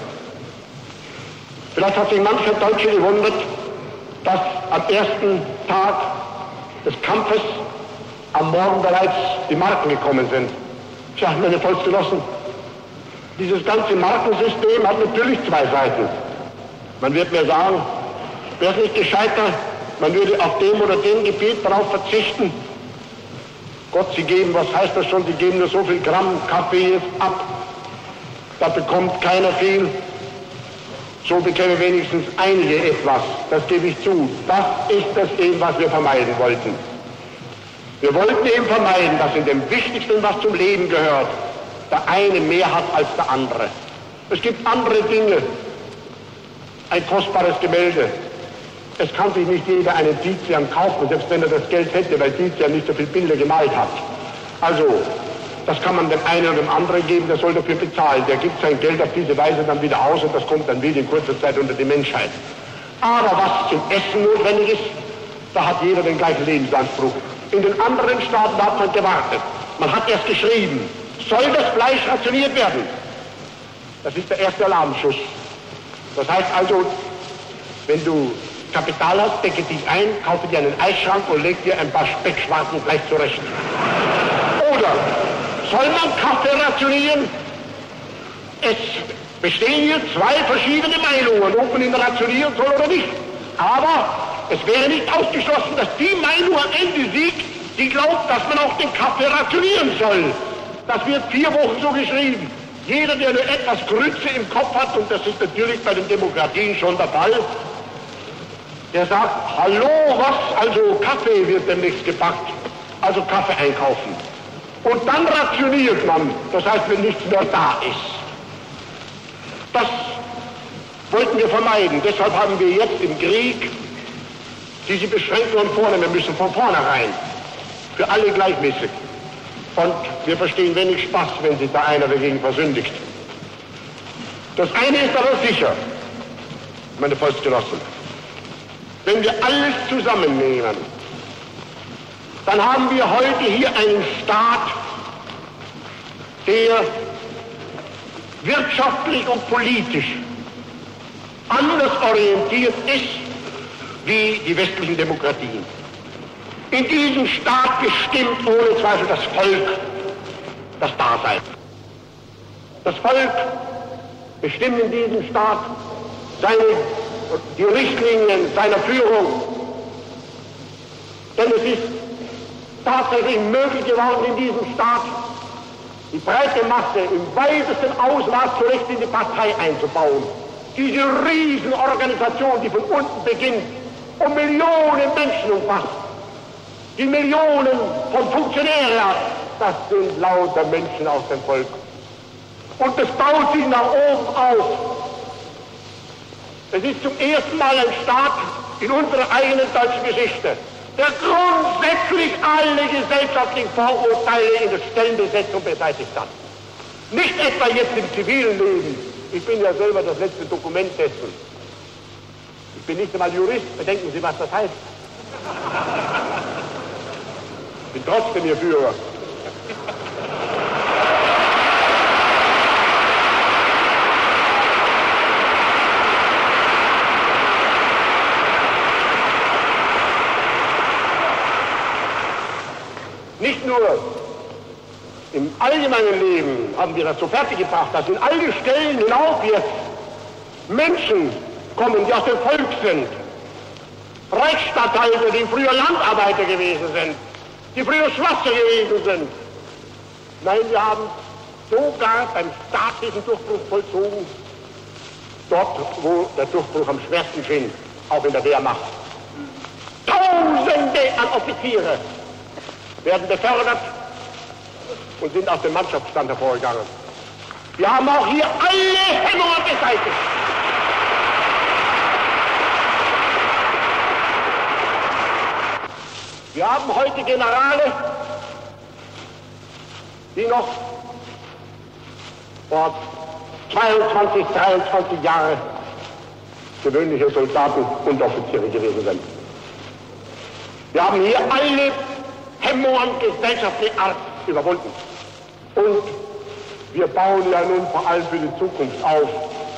Vielleicht hat sich mancher Deutsche gewundert, dass am ersten Tag des Kampfes am Morgen bereits die Marken gekommen sind. Tja, meine Volksgenossen, dieses ganze Markensystem hat natürlich zwei Seiten. Man wird mir sagen, wäre es nicht gescheiter, man würde auf dem oder dem Gebiet darauf verzichten. Gott, Sie geben, was heißt das schon, Sie geben nur so viel Gramm Kaffee ab, da bekommt keiner viel. So bekäme wenigstens einige etwas, das gebe ich zu. Das ist das eben, was wir vermeiden wollten. Wir wollten eben vermeiden, dass in dem Wichtigsten, was zum Leben gehört, der eine mehr hat als der andere. Es gibt andere Dinge, ein kostbares Gemälde. Es kann sich nicht jeder einen Tizian kaufen, selbst wenn er das Geld hätte, weil Tizian nicht so viele Bilder gemalt hat. Also, das kann man dem einen oder dem anderen geben, der soll dafür bezahlen. Der gibt sein Geld auf diese Weise dann wieder aus und das kommt dann wieder in kurzer Zeit unter die Menschheit. Aber was zum Essen notwendig ist, da hat jeder den gleichen Lebensanspruch. In den anderen Staaten hat man gewartet. Man hat erst geschrieben, soll das Fleisch rationiert werden? Das ist der erste Alarmschuss. Das heißt also, wenn du Kapital hast, decke dich ein, kaufe dir einen Eisschrank und leg dir ein paar Speckschwarten gleich zurecht. Oder soll man Kaffee rationieren? Es bestehen hier zwei verschiedene Meinungen, ob man ihn rationieren soll oder nicht. Aber es wäre nicht ausgeschlossen, dass die Meinung am Ende siegt, die glaubt, dass man auch den Kaffee rationieren soll. Das wird vier Wochen so geschrieben. Jeder, der nur etwas Grütze im Kopf hat, und das ist natürlich bei den Demokratien schon der Fall, der sagt, hallo, was? Also Kaffee wird demnächst gepackt. Also Kaffee einkaufen. Und dann rationiert man, das heißt, wenn nichts mehr da ist. Das wollten wir vermeiden. Deshalb haben wir jetzt im Krieg diese Beschränkungen vornehmen müssen, von vornherein. Für alle gleichmäßig. Und wir verstehen wenig Spaß, wenn sich da einer dagegen versündigt. Das eine ist aber sicher, meine Volksgenossen. Wenn wir alles zusammennehmen, dann haben wir heute hier einen Staat, der wirtschaftlich und politisch anders orientiert ist wie die westlichen Demokratien. In diesem Staat bestimmt ohne Zweifel das Volk das Dasein. Das Volk bestimmt in diesem Staat seine, die Richtlinien seiner Führung. Denn es ist tatsächlich möglich geworden, in diesem Staat die breite Masse im weitesten Ausmaß zurecht in die Partei einzubauen. Diese Riesenorganisation, die von unten beginnt und Millionen Menschen umfasst. Die Millionen von Funktionären, das sind lauter Menschen aus dem Volk. Und es baut sich nach oben auf. Es ist zum ersten Mal ein Staat in unserer eigenen deutschen Geschichte, der grundsätzlich alle gesellschaftlichen Vorurteile in der Stellenbesetzung beseitigt hat. Nicht etwa jetzt im zivilen Leben. Ich bin ja selber das letzte Dokument dessen. Ich bin nicht einmal Jurist, bedenken Sie, was das heißt. Ich bin trotzdem Ihr Führer. allgemeinen Leben haben wir das so fertiggebracht, dass in all die Stellen hinauf jetzt Menschen kommen, die aus dem Volk sind. Reichsstatthalter, die früher Landarbeiter gewesen sind, die früher Schlosser gewesen sind. Nein, wir haben sogar beim staatlichen Durchbruch vollzogen, dort, wo der Durchbruch am schwersten schien, auch in der Wehrmacht. Tausende an Offiziere werden befördert und sind aus dem Mannschaftsstand hervorgegangen. Wir haben auch hier alle Hemmungen beseitigt. Wir haben heute Generale, die noch vor zweiundzwanzig, dreiundzwanzig Jahren gewöhnliche Soldaten und Offiziere gewesen sind. Wir haben hier alle Hemmungen gesellschaftlicher Art überwunden. Und wir bauen ja nun vor allem für die Zukunft auf.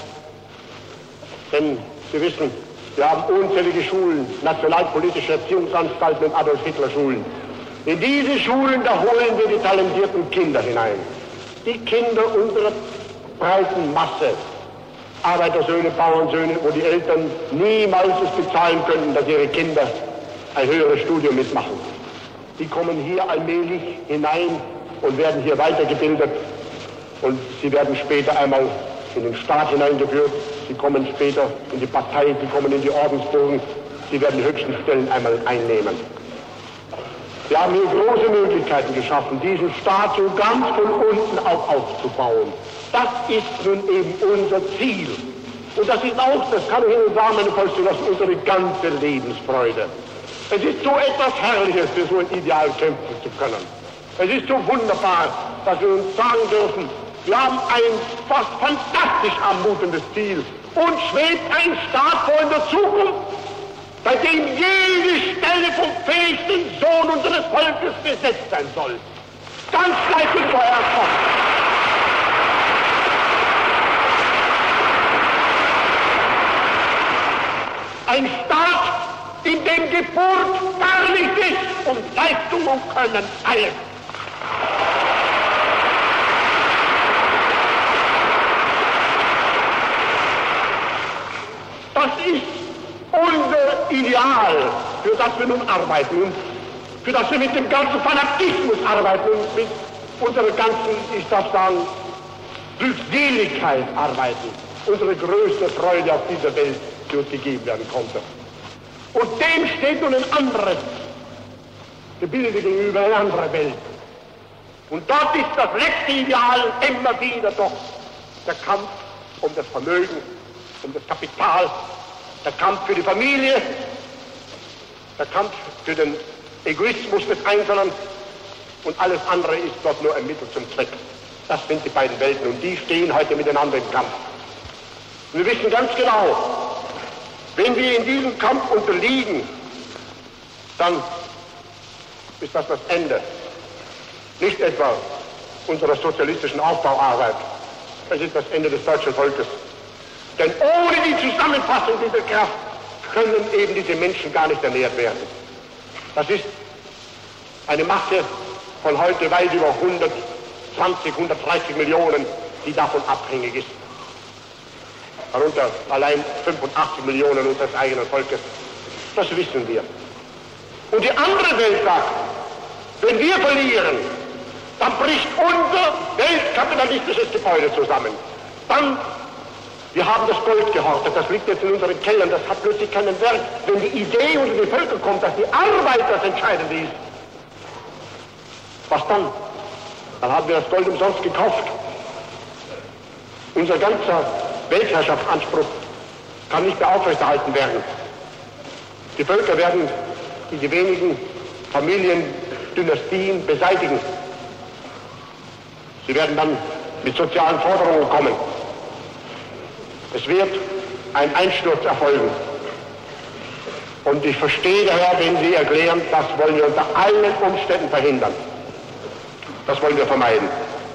Denn Sie wissen, wir haben unzählige Schulen, nationalpolitische Erziehungsanstalten und Adolf-Hitler-Schulen. In diese Schulen, da holen wir die talentierten Kinder hinein. Die Kinder unserer breiten Masse. Arbeitersöhne, Bauernsöhne, wo die Eltern niemals es bezahlen könnten, dass ihre Kinder ein höheres Studium mitmachen. Die kommen hier allmählich hinein und werden hier weitergebildet. Und sie werden später einmal in den Staat hineingeführt. Sie kommen später in die Partei, sie kommen in die Ordensburgen. Sie werden die höchsten Stellen einmal einnehmen. Wir haben hier große Möglichkeiten geschaffen, diesen Staat so ganz von unten auf aufzubauen. Das ist nun eben unser Ziel. Und das ist auch, das kann ich Ihnen sagen, meine Volksgenossen, unsere ganze Lebensfreude. Es ist so etwas Herrliches, für so ein Ideal kämpfen zu können. Es ist so wunderbar, dass wir uns sagen dürfen, wir haben ein fast fantastisch anmutendes Ziel. Uns schwebt ein Staat vor in der Zukunft, bei dem jede Stelle vom fähigsten Sohn unseres Volkes besetzt sein soll. Ganz gleich wie vorher kommt. Ein Staat, in dem Geburt gar nicht ist und Leistung und Können alles. Das ist unser Ideal, für das wir nun arbeiten und für das wir mit dem ganzen Fanatismus arbeiten und mit unserer ganzen, ich darf sagen, Glückseligkeit arbeiten. Unsere größte Freude auf dieser Welt, die uns gegeben werden konnte. Und dem steht nun ein anderes Gebilde gegenüber, eine andere Welt. Und dort ist das letzte Ideal immer wieder doch der Kampf um das Vermögen, um das Kapital, der Kampf für die Familie, der Kampf für den Egoismus des Einzelnen und alles andere ist dort nur ein Mittel zum Zweck. Das sind die beiden Welten und die stehen heute miteinander im Kampf. Und wir wissen ganz genau, wenn wir in diesem Kampf unterliegen, dann ist das das Ende. Nicht etwa unserer sozialistischen Aufbauarbeit, es ist das Ende des deutschen Volkes. Denn ohne die Zusammenfassung dieser Kraft können eben diese Menschen gar nicht ernährt werden. Das ist eine Masse von heute weit über hundertzwanzig, hundertdreißig Millionen, die davon abhängig ist. Darunter allein fünfundachtzig Millionen unseres eigenen Volkes. Das wissen wir. Und die andere Welt sagt, wenn wir verlieren, dann bricht unser weltkapitalistisches Gebäude zusammen. Dann, wir haben das Gold gehortet, das liegt jetzt in unseren Kellern, das hat plötzlich keinen Wert. Wenn die Idee unter die Völker kommt, dass die Arbeit das Entscheidende ist, was dann? Dann haben wir das Gold umsonst gekauft. Unser ganzer Weltherrschaftsanspruch kann nicht mehr aufrechterhalten werden. Die Völker werden diese wenigen Familiendynastien beseitigen. Sie werden dann mit sozialen Forderungen kommen. Es wird ein Einsturz erfolgen. Und ich verstehe daher, wenn Sie erklären, das wollen wir unter allen Umständen verhindern. Das wollen wir vermeiden.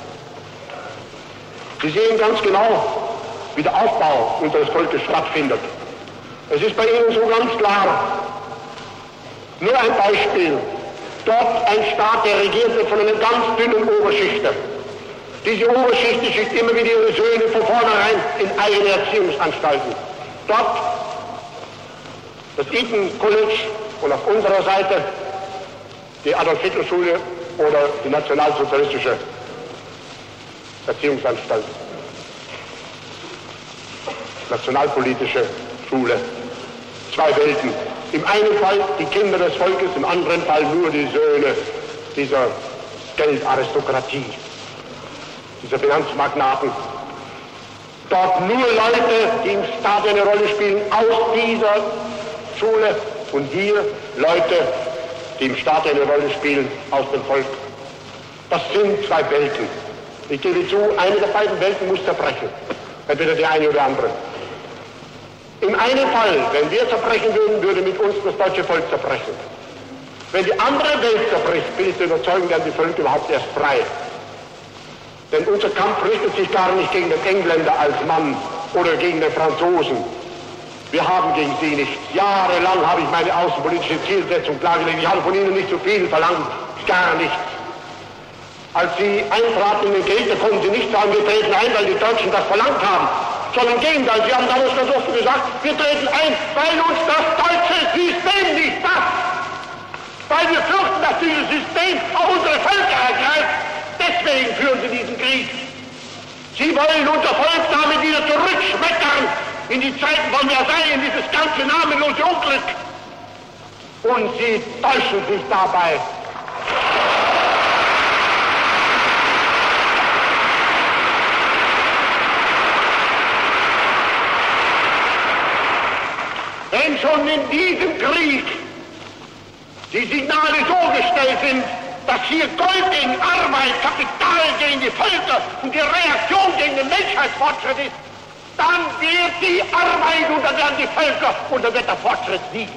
Sie sehen ganz genau, wie der Aufbau unseres Volkes stattfindet. Es ist bei Ihnen so ganz klar. Nur ein Beispiel. Dort ein Staat, der regiert wird von einer ganz dünnen Oberschicht. Diese Oberschicht die schickt immer wieder ihre Söhne von vornherein in eigene Erziehungsanstalten. Dort das Eton College und auf unserer Seite die Adolf-Hitler-Schule oder die nationalsozialistische Erziehungsanstalt. Nationalpolitische Schule. Zwei Welten. Im einen Fall die Kinder des Volkes, im anderen Fall nur die Söhne dieser Geldaristokratie, dieser Finanzmagnaten. Dort nur Leute, die im Staat eine Rolle spielen, aus dieser Schule, und hier Leute, die im Staat eine Rolle spielen, aus dem Volk. Das sind zwei Welten. Ich gebe zu, eine der beiden Welten muss zerbrechen. Entweder die eine oder die andere. Im einen Fall, wenn wir zerbrechen würden, würde mit uns das deutsche Volk zerbrechen. Wenn die andere Welt zerbricht, bin ich der Überzeugung, werden die Völker überhaupt erst frei. Denn unser Kampf richtet sich gar nicht gegen den Engländer als Mann oder gegen den Franzosen. Wir haben gegen sie nichts. Jahrelang habe ich meine außenpolitische Zielsetzung klargelegt. Ich habe von ihnen nicht so viel verlangt, gar nichts. Als sie eintraten in den Krieg, da konnten sie nicht sagen, wir treten ein, weil die Deutschen das verlangt haben. Sondern im Gegenteil, sie haben damals ganz oft gesagt, wir treten ein, weil uns das deutsche System nicht passt. Weil wir fürchten, dass dieses System auch unsere Völker ergreift. Deswegen führen sie diesen Krieg. Sie wollen unser Volk damit wieder zurückschmettern in die Zeiten von Versailles, in dieses ganze namenlose Unglück. Und sie täuschen sich dabei. Wenn schon in diesem Krieg die Signale so gestellt sind, dass hier Gold gegen Arbeit, Kapital gegen die Völker und die Reaktion gegen den Menschheitsfortschritt ist, dann wird die Arbeit und dann werden die Völker und dann wird der Fortschritt siegen.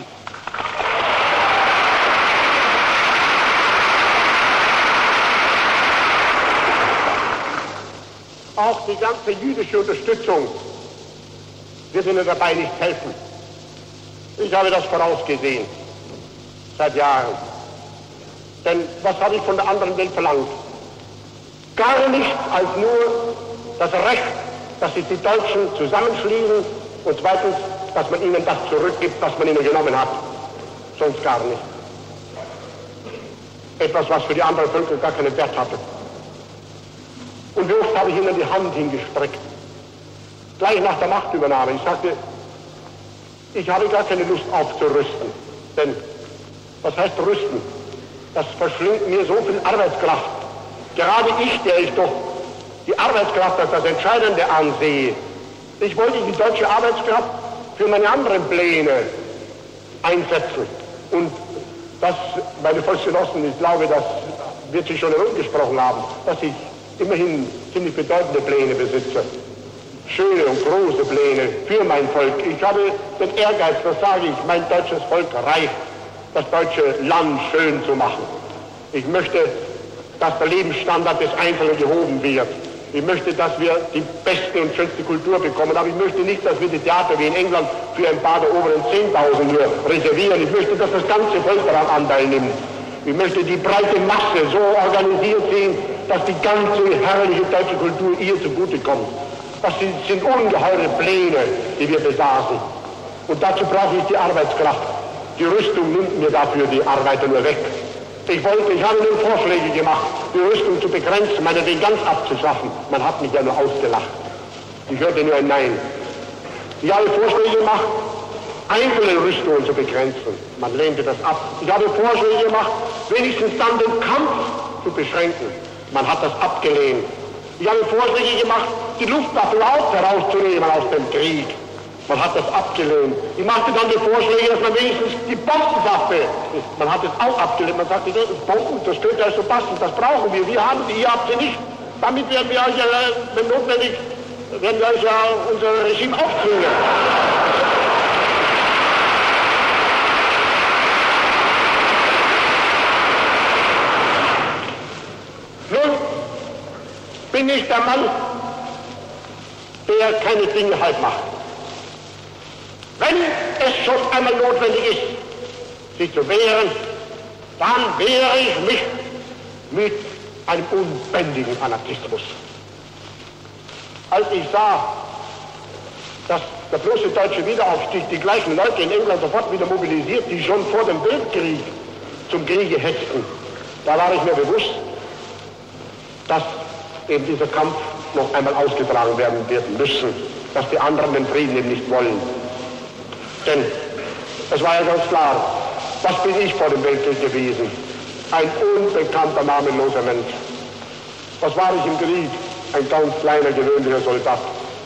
Auch die ganze jüdische Unterstützung wird Ihnen dabei nicht helfen. Ich habe das vorausgesehen, seit Jahren. Denn was habe ich von der anderen Welt verlangt? Gar nichts als nur das Recht, dass sich die Deutschen zusammenschließen und zweitens, dass man ihnen das zurückgibt, was man ihnen genommen hat. Sonst gar nicht. Etwas, was für die anderen Völker gar keinen Wert hatte. Und wie oft habe ich ihnen die Hand hingestreckt. Gleich nach der Machtübernahme. Ich sagte, ich habe gar keine Lust aufzurüsten. Denn, was heißt rüsten? Das verschlingt mir so viel Arbeitskraft. Gerade ich, der ich doch die Arbeitskraft als das Entscheidende ansehe. Ich wollte die deutsche Arbeitskraft für meine anderen Pläne einsetzen. Und das, meine Volksgenossen, ich glaube, das wird sich schon herumgesprochen haben, dass ich immerhin ziemlich bedeutende Pläne besitze. Schöne und große Pläne für mein Volk. Ich habe den Ehrgeiz, das sage ich, mein deutsches Volk reich, das deutsche Land schön zu machen. Ich möchte, dass der Lebensstandard des Einzelnen gehoben wird. Ich möchte, dass wir die beste und schönste Kultur bekommen, aber ich möchte nicht, dass wir die Theater wie in England für ein paar der oberen zehntausend nur reservieren. Ich möchte, dass das ganze Volk daran Anteil nimmt. Ich möchte die breite Masse so organisiert sehen, dass die ganze herrliche deutsche Kultur ihr zugutekommt. Das sind, sind ungeheure Pläne, die wir besaßen. Und dazu brauche ich die Arbeitskraft. Die Rüstung nimmt mir dafür die Arbeiter nur weg. Ich wollte, ich habe nur Vorschläge gemacht, die Rüstung zu begrenzen, meinetwegen ganz abzuschaffen. Man hat mich ja nur ausgelacht. Ich hörte nur ein Nein. Ich habe Vorschläge gemacht, einzelne Rüstungen zu begrenzen. Man lehnte das ab. Ich habe Vorschläge gemacht, wenigstens dann den Kampf zu beschränken. Man hat das abgelehnt. Ich habe Vorschläge gemacht, die Luftwaffe überhaupt herauszunehmen aus dem Krieg. Man hat das abgelehnt. Ich machte dann die Vorschläge, dass man wenigstens die Bombenwaffe, man hat es auch abgelehnt. Man sagte, Bomben, das könnte also passen, das brauchen wir. Wir haben sie, ihr habt sie nicht. Damit werden wir euch ja, wenn notwendig, werden wir euch ja unser Regime aufzwingen. Nun bin ich der Mann, der keine Dinge halb macht. Wenn es schon einmal notwendig ist, sich zu wehren, dann wehre ich mich mit einem unbändigen Fanatismus. als ich sah, dass der bloße deutsche Wiederaufstieg die gleichen Leute in England sofort wieder mobilisiert, die schon vor dem Weltkrieg zum Kriege hetzten, da war ich mir bewusst, dass eben dieser Kampf noch einmal ausgetragen werden werden müssen, dass die anderen den Frieden eben nicht wollen. Denn es war ja ganz klar, was bin ich vor dem Weltkrieg gewesen? Ein unbekannter, namenloser Mensch. Was war ich im Krieg? Ein ganz kleiner, gewöhnlicher Soldat.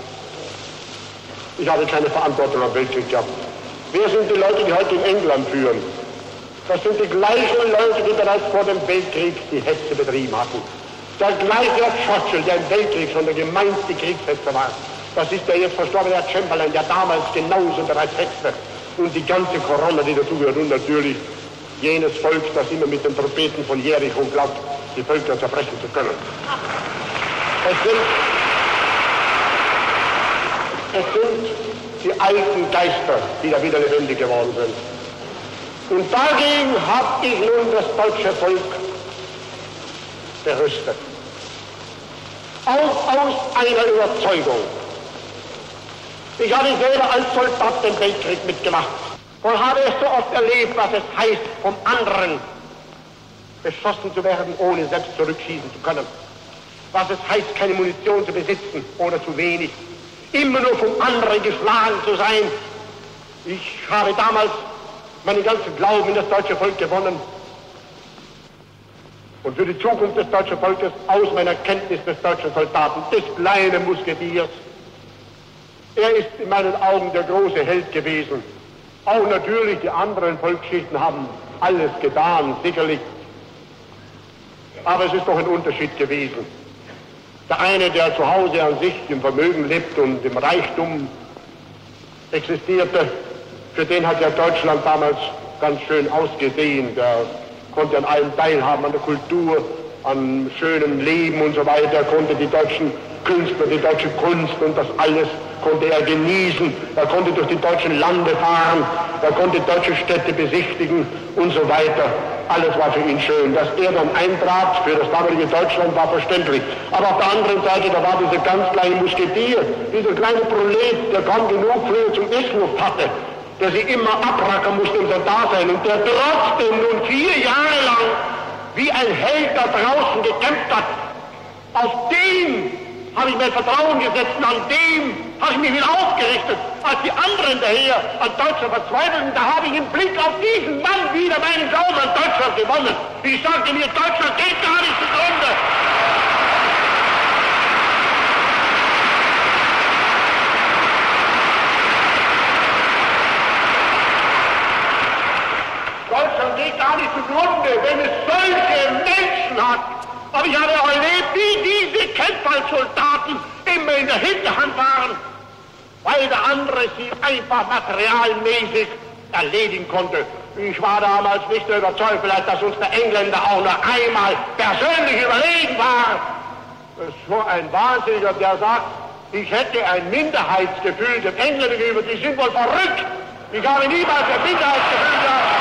Ich habe keine Verantwortung am Weltkrieg gehabt. Wer sind die Leute, die heute in England führen? Das sind die gleichen Leute, die bereits vor dem Weltkrieg die Hetze betrieben hatten. Der gleiche Churchill, der im Weltkrieg schon der gemeinste Kriegshetzer war. Das ist der jetzt verstorbene Chamberlain, der damals genauso bereits hetzte. Und die ganze Korona, die dazugehört. Und natürlich jenes Volk, das immer mit den Trompeten von Jericho glaubt, die Völker zerbrechen zu können. Es sind, es sind die alten Geister, die da wieder lebendig geworden sind. Und dagegen habe ich nun das deutsche Volk berüstet. Auch aus einer Überzeugung. Ich habe selber als Soldat den Weltkrieg mitgemacht und habe es so oft erlebt, was es heißt, vom anderen beschossen zu werden, ohne selbst zurückschießen zu können. Was es heißt, keine Munition zu besitzen oder zu wenig. Immer nur vom anderen geschlagen zu sein. Ich habe damals meinen ganzen Glauben in das deutsche Volk gewonnen. Und für die Zukunft des deutschen Volkes aus meiner Kenntnis des deutschen Soldaten, des kleinen Musketiers. Er ist in meinen Augen der große Held gewesen. Auch natürlich die anderen Volksschichten haben alles getan, sicherlich. Aber es ist doch ein Unterschied gewesen. Der eine, der zu Hause an sich im Vermögen lebt und im Reichtum existierte, für den hat ja Deutschland damals ganz schön ausgesehen. Der konnte an allem teilhaben, an der Kultur, an schönem Leben und so weiter, konnte die deutschen Künstler, die deutsche Kunst und das alles konnte er genießen. Er konnte durch die deutschen Lande fahren, er konnte deutsche Städte besichtigen und so weiter. Alles war für ihn schön. Dass er dann eintrat für das damalige Deutschland, war verständlich. Aber auf der anderen Seite, da war dieser ganz kleine Musketier, dieser kleine Prolet, der kaum genug früher zum Essen hatte, der sich immer abrackern musste um sein Dasein und der trotzdem nun vier Jahre lang wie ein Held da draußen gekämpft hat. Auf den habe ich mein Vertrauen gesetzt und an dem habe ich mich wieder aufgerichtet. Als die anderen daher an Deutschland verzweifelten, da habe ich im Blick auf diesen Mann wieder meinen Glauben an Deutschland gewonnen. Ich sagte mir, Deutschland geht gar nicht zugrunde. Deutschland geht gar nicht zugrunde, wenn es solche Menschen hat. Aber ich habe auch erlebt, wie diese Kämpfersoldaten immer in der Hinterhand waren, weil der andere sie einfach materialmäßig erledigen konnte. Ich war damals nicht so überzeugt, vielleicht, dass uns der Engländer auch noch einmal persönlich überlegen war. So ein Wahnsinniger, der sagt, ich hätte ein Minderheitsgefühl dem Engländer gegenüber, die sind wohl verrückt. Ich habe niemals ein Minderheitsgefühl gehabt.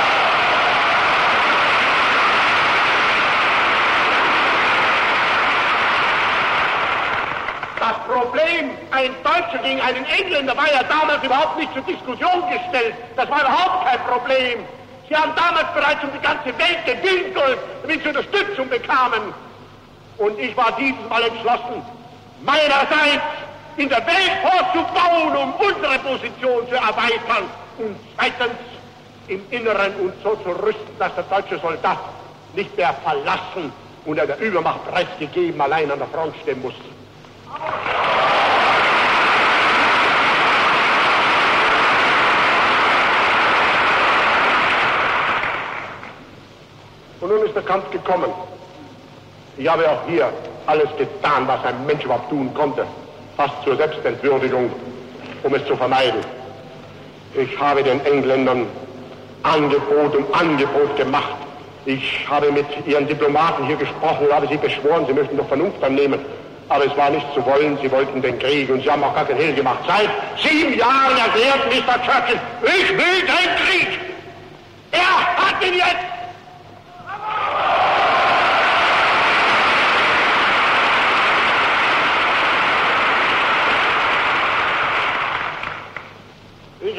Das Problem, ein Deutscher gegen einen Engländer, war ja damals überhaupt nicht zur Diskussion gestellt. Das war überhaupt kein Problem. Sie haben damals bereits um die ganze Welt gewinkelt, damit sie Unterstützung bekamen. Und ich war dieses Mal entschlossen, meinerseits in der Welt vorzubauen, um unsere Position zu erweitern. Und zweitens im Inneren uns so zu rüsten, dass der deutsche Soldat nicht mehr verlassen und einer Übermacht preisgegeben allein an der Front stehen muss. Und nun ist der Kampf gekommen. Ich habe auch hier alles getan, was ein Mensch überhaupt tun konnte, fast zur Selbstentwürdigung, um es zu vermeiden. Ich habe den Engländern Angebot um Angebot gemacht. Ich habe mit ihren Diplomaten hier gesprochen und habe sie beschworen, sie möchten doch Vernunft annehmen. Aber es war nicht zu wollen, sie wollten den Krieg und sie haben auch gar keinen Hehl gemacht. Seit sieben Jahren erklärt Mister Churchill, ich will den Krieg. Er hat ihn jetzt.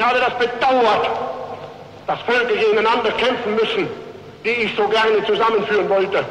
Ich habe das bedauert, dass Völker gegeneinander kämpfen müssen, die ich so gerne zusammenführen wollte,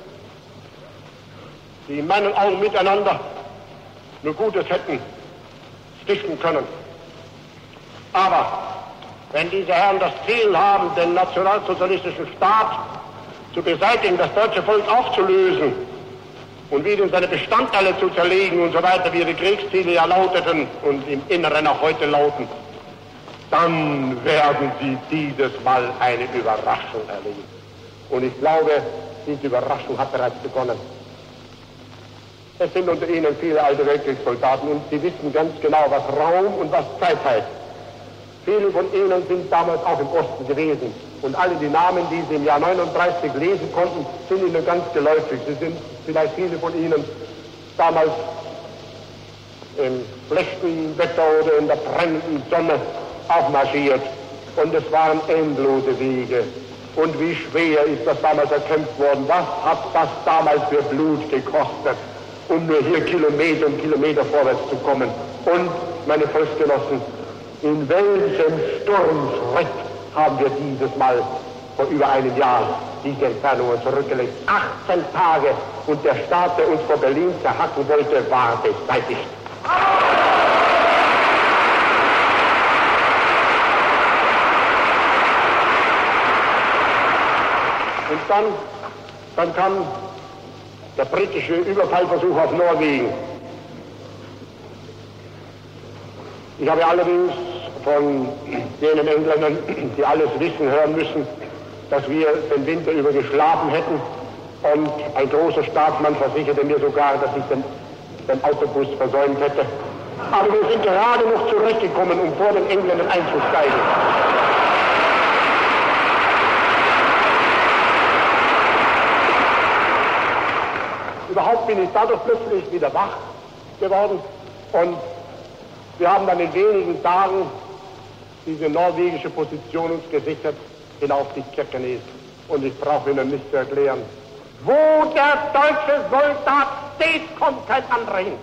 die in meinen Augen miteinander nur Gutes hätten stiften können. Aber wenn diese Herren das Ziel haben, den nationalsozialistischen Staat zu beseitigen, das deutsche Volk aufzulösen und wieder in seine Bestandteile zu zerlegen und so weiter, wie ihre Kriegsziele ja lauteten und im Inneren auch heute lauten, dann werden sie dieses Mal eine Überraschung erleben. Und ich glaube, diese Überraschung hat bereits begonnen. Es sind unter Ihnen viele alte Weltkriegssoldaten und Sie wissen ganz genau, was Raum und was Zeit heißt. Viele von Ihnen sind damals auch im Osten gewesen. Und alle die Namen, die Sie im Jahr neununddreißig lesen konnten, sind Ihnen ganz geläufig. Sie sind vielleicht viele von Ihnen damals im schlechten Wetter oder in der brennenden Sonne aufmarschiert. Und es waren endlose Wege. Und wie schwer ist das damals erkämpft worden? Was hat das damals für Blut gekostet, um nur hier Kilometer um Kilometer vorwärts zu kommen? Und, meine Volksgenossen, in welchem Sturmschritt haben wir dieses Mal vor über einem Jahr diese Entfernungen zurückgelegt? achtzehn Tage und der Staat, der uns vor Berlin zerhacken wollte, war beseitigt. Und dann, dann kam der britische Überfallversuch auf Norwegen. Ich habe allerdings von jenen Engländern, die alles wissen, hören müssen, dass wir den Winter über geschlafen hätten. Und ein großer Staatsmann versicherte mir sogar, dass ich den, den Autobus versäumt hätte. Aber wir sind gerade noch zurückgekommen, um vor den Engländern einzusteigen. Überhaupt bin ich dadurch plötzlich wieder wach geworden und wir haben dann in wenigen Tagen diese norwegische Position uns gesichert hinauf die Kirkenes. Und ich brauche Ihnen nicht zu erklären, wo der deutsche Soldat steht, kommt kein anderer hin.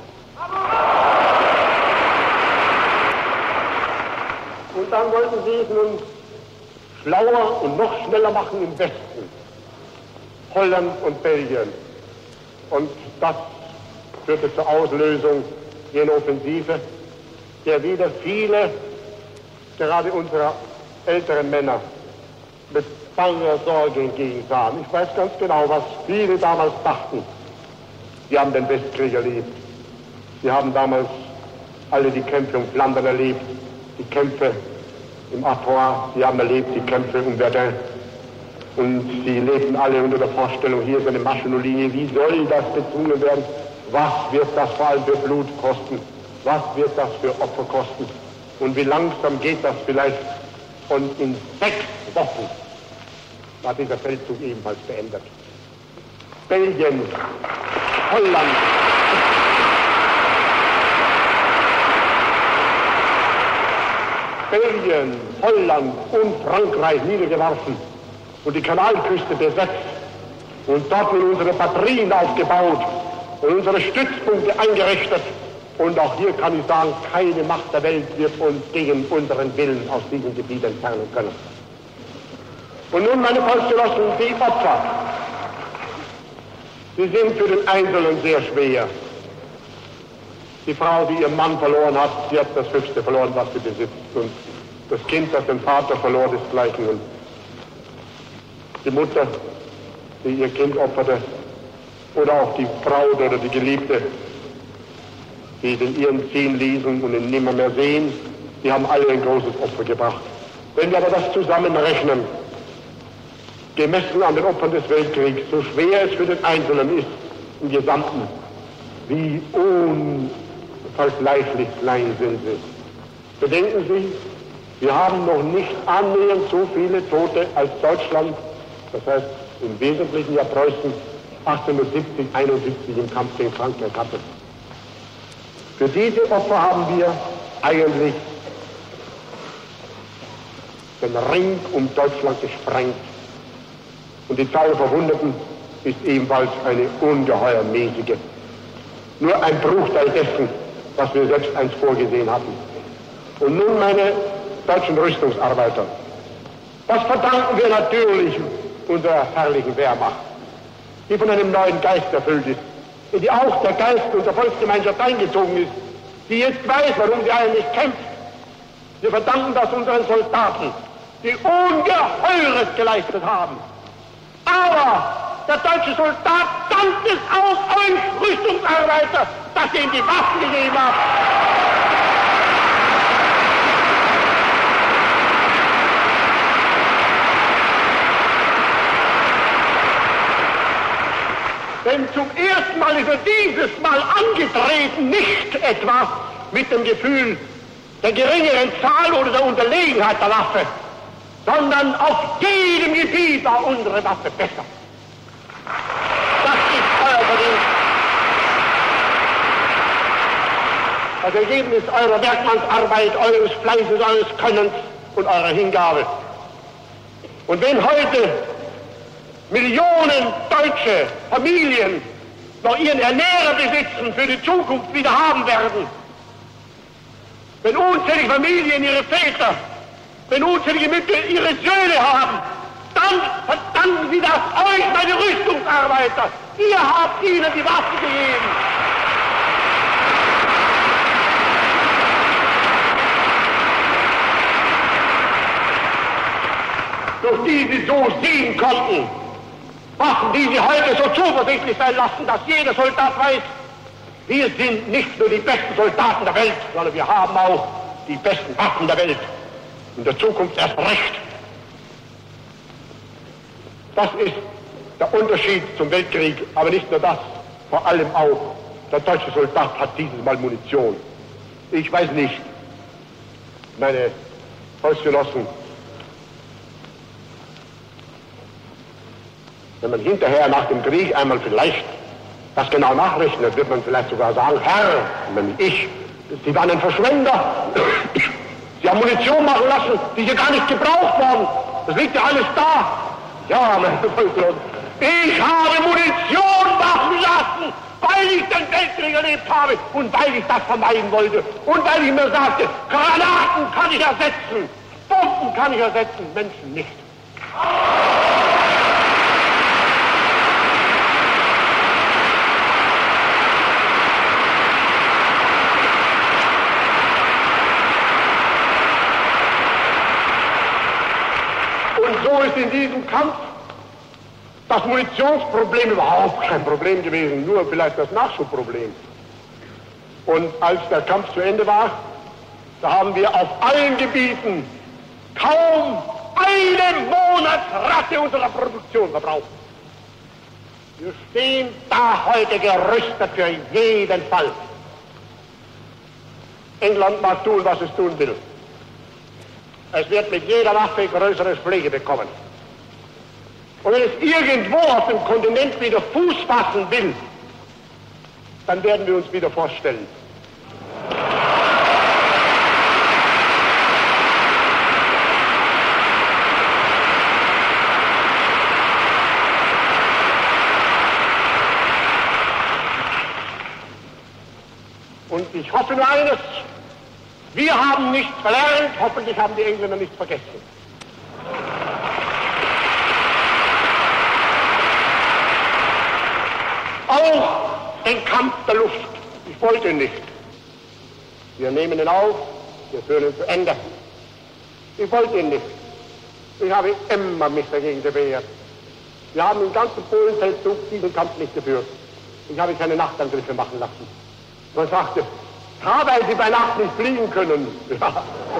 Und dann wollten sie es nun schlauer und noch schneller machen im Westen, Holland und Belgien. Und das führte zur Auslösung jener Offensive, der wieder viele, gerade unserer älteren Männer, mit banger Sorge entgegensahen. Ich weiß ganz genau, was viele damals dachten. Sie haben den Westkrieg erlebt. Sie haben damals alle die Kämpfe um Flandern erlebt, die Kämpfe im Artois, sie haben erlebt die Kämpfe um Verdun. Und sie lebten alle unter der Vorstellung, hier ist eine Maschenolinie, wie soll das bezwungen werden? Was wird das vor allem für Blut kosten? Was wird das für Opfer kosten? Und wie langsam geht das vielleicht? Und in sechs Wochen war dieser Feldzug ebenfalls beendet. Belgien, Holland, Belgien, Holland und Frankreich niedergeworfen und die Kanalküste besetzt und dort in unsere Batterien aufgebaut und unsere Stützpunkte eingerichtet. Und auch hier kann ich sagen, keine Macht der Welt wird uns gegen unseren Willen aus diesem Gebiet entfernen können. Und nun, meine Volksgenossen, die Opfer. Sie sind für den Einzelnen sehr schwer. Die Frau, die ihren Mann verloren hat, sie hat das Höchste verloren, was sie besitzt. Und das Kind, das den Vater verlor, desgleichen. Und die Mutter, die ihr Kind opferte. Oder auch die Braut oder die Geliebte, die den ihren ziehen ließen und ihn nimmer mehr sehen, die haben alle ein großes Opfer gebracht. Wenn wir aber das zusammenrechnen, gemessen an den Opfern des Weltkriegs, so schwer es für den Einzelnen ist, im Gesamten, wie unvergleichlich klein sind sie. Bedenken Sie, wir haben noch nicht annähernd so viele Tote als Deutschland, das heißt im Wesentlichen ja Preußen, achtzehnhundertsiebzig, einundsiebzig im Kampf gegen Frankreich hatte. Für diese Opfer haben wir eigentlich den Ring um Deutschland gesprengt. Und die Zahl der Verwundeten ist ebenfalls eine ungeheuer mäßige. Nur ein Bruchteil dessen, was wir selbst einst vorgesehen hatten. Und nun, meine deutschen Rüstungsarbeitern. Das verdanken wir natürlich unserer herrlichen Wehrmacht, die von einem neuen Geist erfüllt ist, in die auch der Geist unserer Volksgemeinschaft eingezogen ist, die jetzt weiß, warum sie eigentlich kämpft. Wir verdanken das unseren Soldaten, die Ungeheures geleistet haben. Aber der deutsche Soldat dankt es auch euch Rüstungsarbeiter, dass ihr ihm die Waffen gegeben habt. Denn zum ersten Mal ist er dieses Mal angetreten, nicht etwa mit dem Gefühl der geringeren Zahl oder der Unterlegenheit der Waffe, sondern auf jedem Gebiet war unsere Waffe besser. Das ist euer Verdienst. Das Ergebnis eurer Werkmannsarbeit, eures Fleißes, eures Könnens und eurer Hingabe. Und wenn heute Millionen deutsche Familien noch ihren Ernährer besitzen, für die Zukunft wieder haben werden, wenn unzählige Familien ihre Väter, wenn unzählige Mütter ihre Söhne haben, dann verdanken sie das euch, meine Rüstungsarbeiter. Ihr habt ihnen die Waffen gegeben. Durch die sie so sehen konnten, Waffen, die sie heute so zuversichtlich sein lassen, dass jeder Soldat weiß, wir sind nicht nur die besten Soldaten der Welt, sondern wir haben auch die besten Waffen der Welt. In der Zukunft erst recht. Das ist der Unterschied zum Weltkrieg, aber nicht nur das, vor allem auch, der deutsche Soldat hat dieses Mal Munition. Ich weiß nicht, meine Volksgenossen, wenn man hinterher nach dem Krieg einmal vielleicht das genau nachrechnet, wird man vielleicht sogar sagen, Herr, wenn ich, Sie waren ein Verschwender. Sie haben Munition machen lassen, die hier gar nicht gebraucht worden. Das liegt ja alles da. Ja, meine Volksgenossen, ich habe Munition machen lassen, weil ich den Weltkrieg erlebt habe und weil ich das vermeiden wollte. Und weil ich mir sagte, Granaten kann ich ersetzen, Bomben kann ich ersetzen, Menschen nicht. So ist in diesem Kampf das Munitionsproblem überhaupt kein Problem gewesen, nur vielleicht das Nachschubproblem. Und als der Kampf zu Ende war, da haben wir auf allen Gebieten kaum eine Monatsrate unserer Produktion verbraucht. Wir stehen da heute gerüstet für jeden Fall. England mag tun, was es tun will. Es wird mit jeder Waffe größeres Pflege bekommen. Und wenn es irgendwo auf dem Kontinent wieder Fuß fassen will, dann werden wir uns wieder vorstellen. Und ich hoffe nur eines, wir haben nichts verlernt, hoffentlich haben die Engländer nichts vergessen. Auch den Kampf der Luft. Ich wollte ihn nicht. Wir nehmen ihn auf, wir führen ihn zu Ende. Ich wollte ihn nicht. Ich habe immer mich dagegen gewehrt. Wir haben im ganzen Polenfeldzug diesen Kampf nicht geführt. Ich habe keine Nachtangriffe machen lassen. Man sagte, ja, weil sie bei Nacht nicht fliegen können. Ja.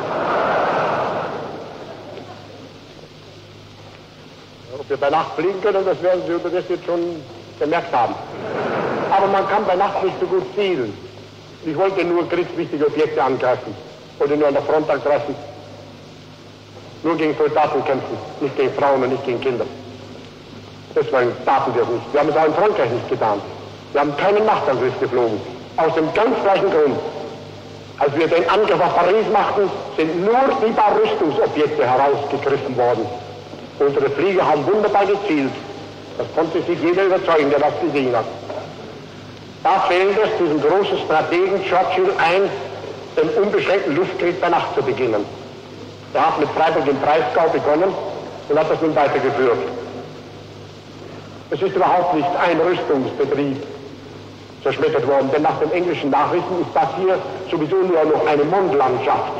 Ob wir bei Nacht fliegen können, das werden Sie unterdessen jetzt schon gemerkt haben. Aber man kann bei Nacht nicht so gut zielen. Ich wollte nur kriegswichtige Objekte angreifen. Ich wollte nur an der Front angreifen. Nur gegen Soldaten kämpfen, nicht gegen Frauen und nicht gegen Kinder. Deswegen taten wir es nicht. Wir haben es auch in Frankreich nicht getan. Wir haben keinen Nachtangriff geflogen. Aus dem ganz gleichen Grund. Als wir den Angriff auf Paris machten, sind nur die paar Rüstungsobjekte herausgegriffen worden. Unsere Flieger haben wunderbar gezielt. Das konnte sich jeder überzeugen, der das gesehen hat. Da fehlt es diesem großen Strategen Churchill ein, den unbeschränkten Luftkrieg bei Nacht zu beginnen. Er hat mit Freiburg im Breisgau begonnen und hat das nun weitergeführt. Es ist überhaupt nicht ein Rüstungsbetrieb zerschmettert worden, denn nach den englischen Nachrichten ist das hier sowieso nur noch eine Mondlandschaft.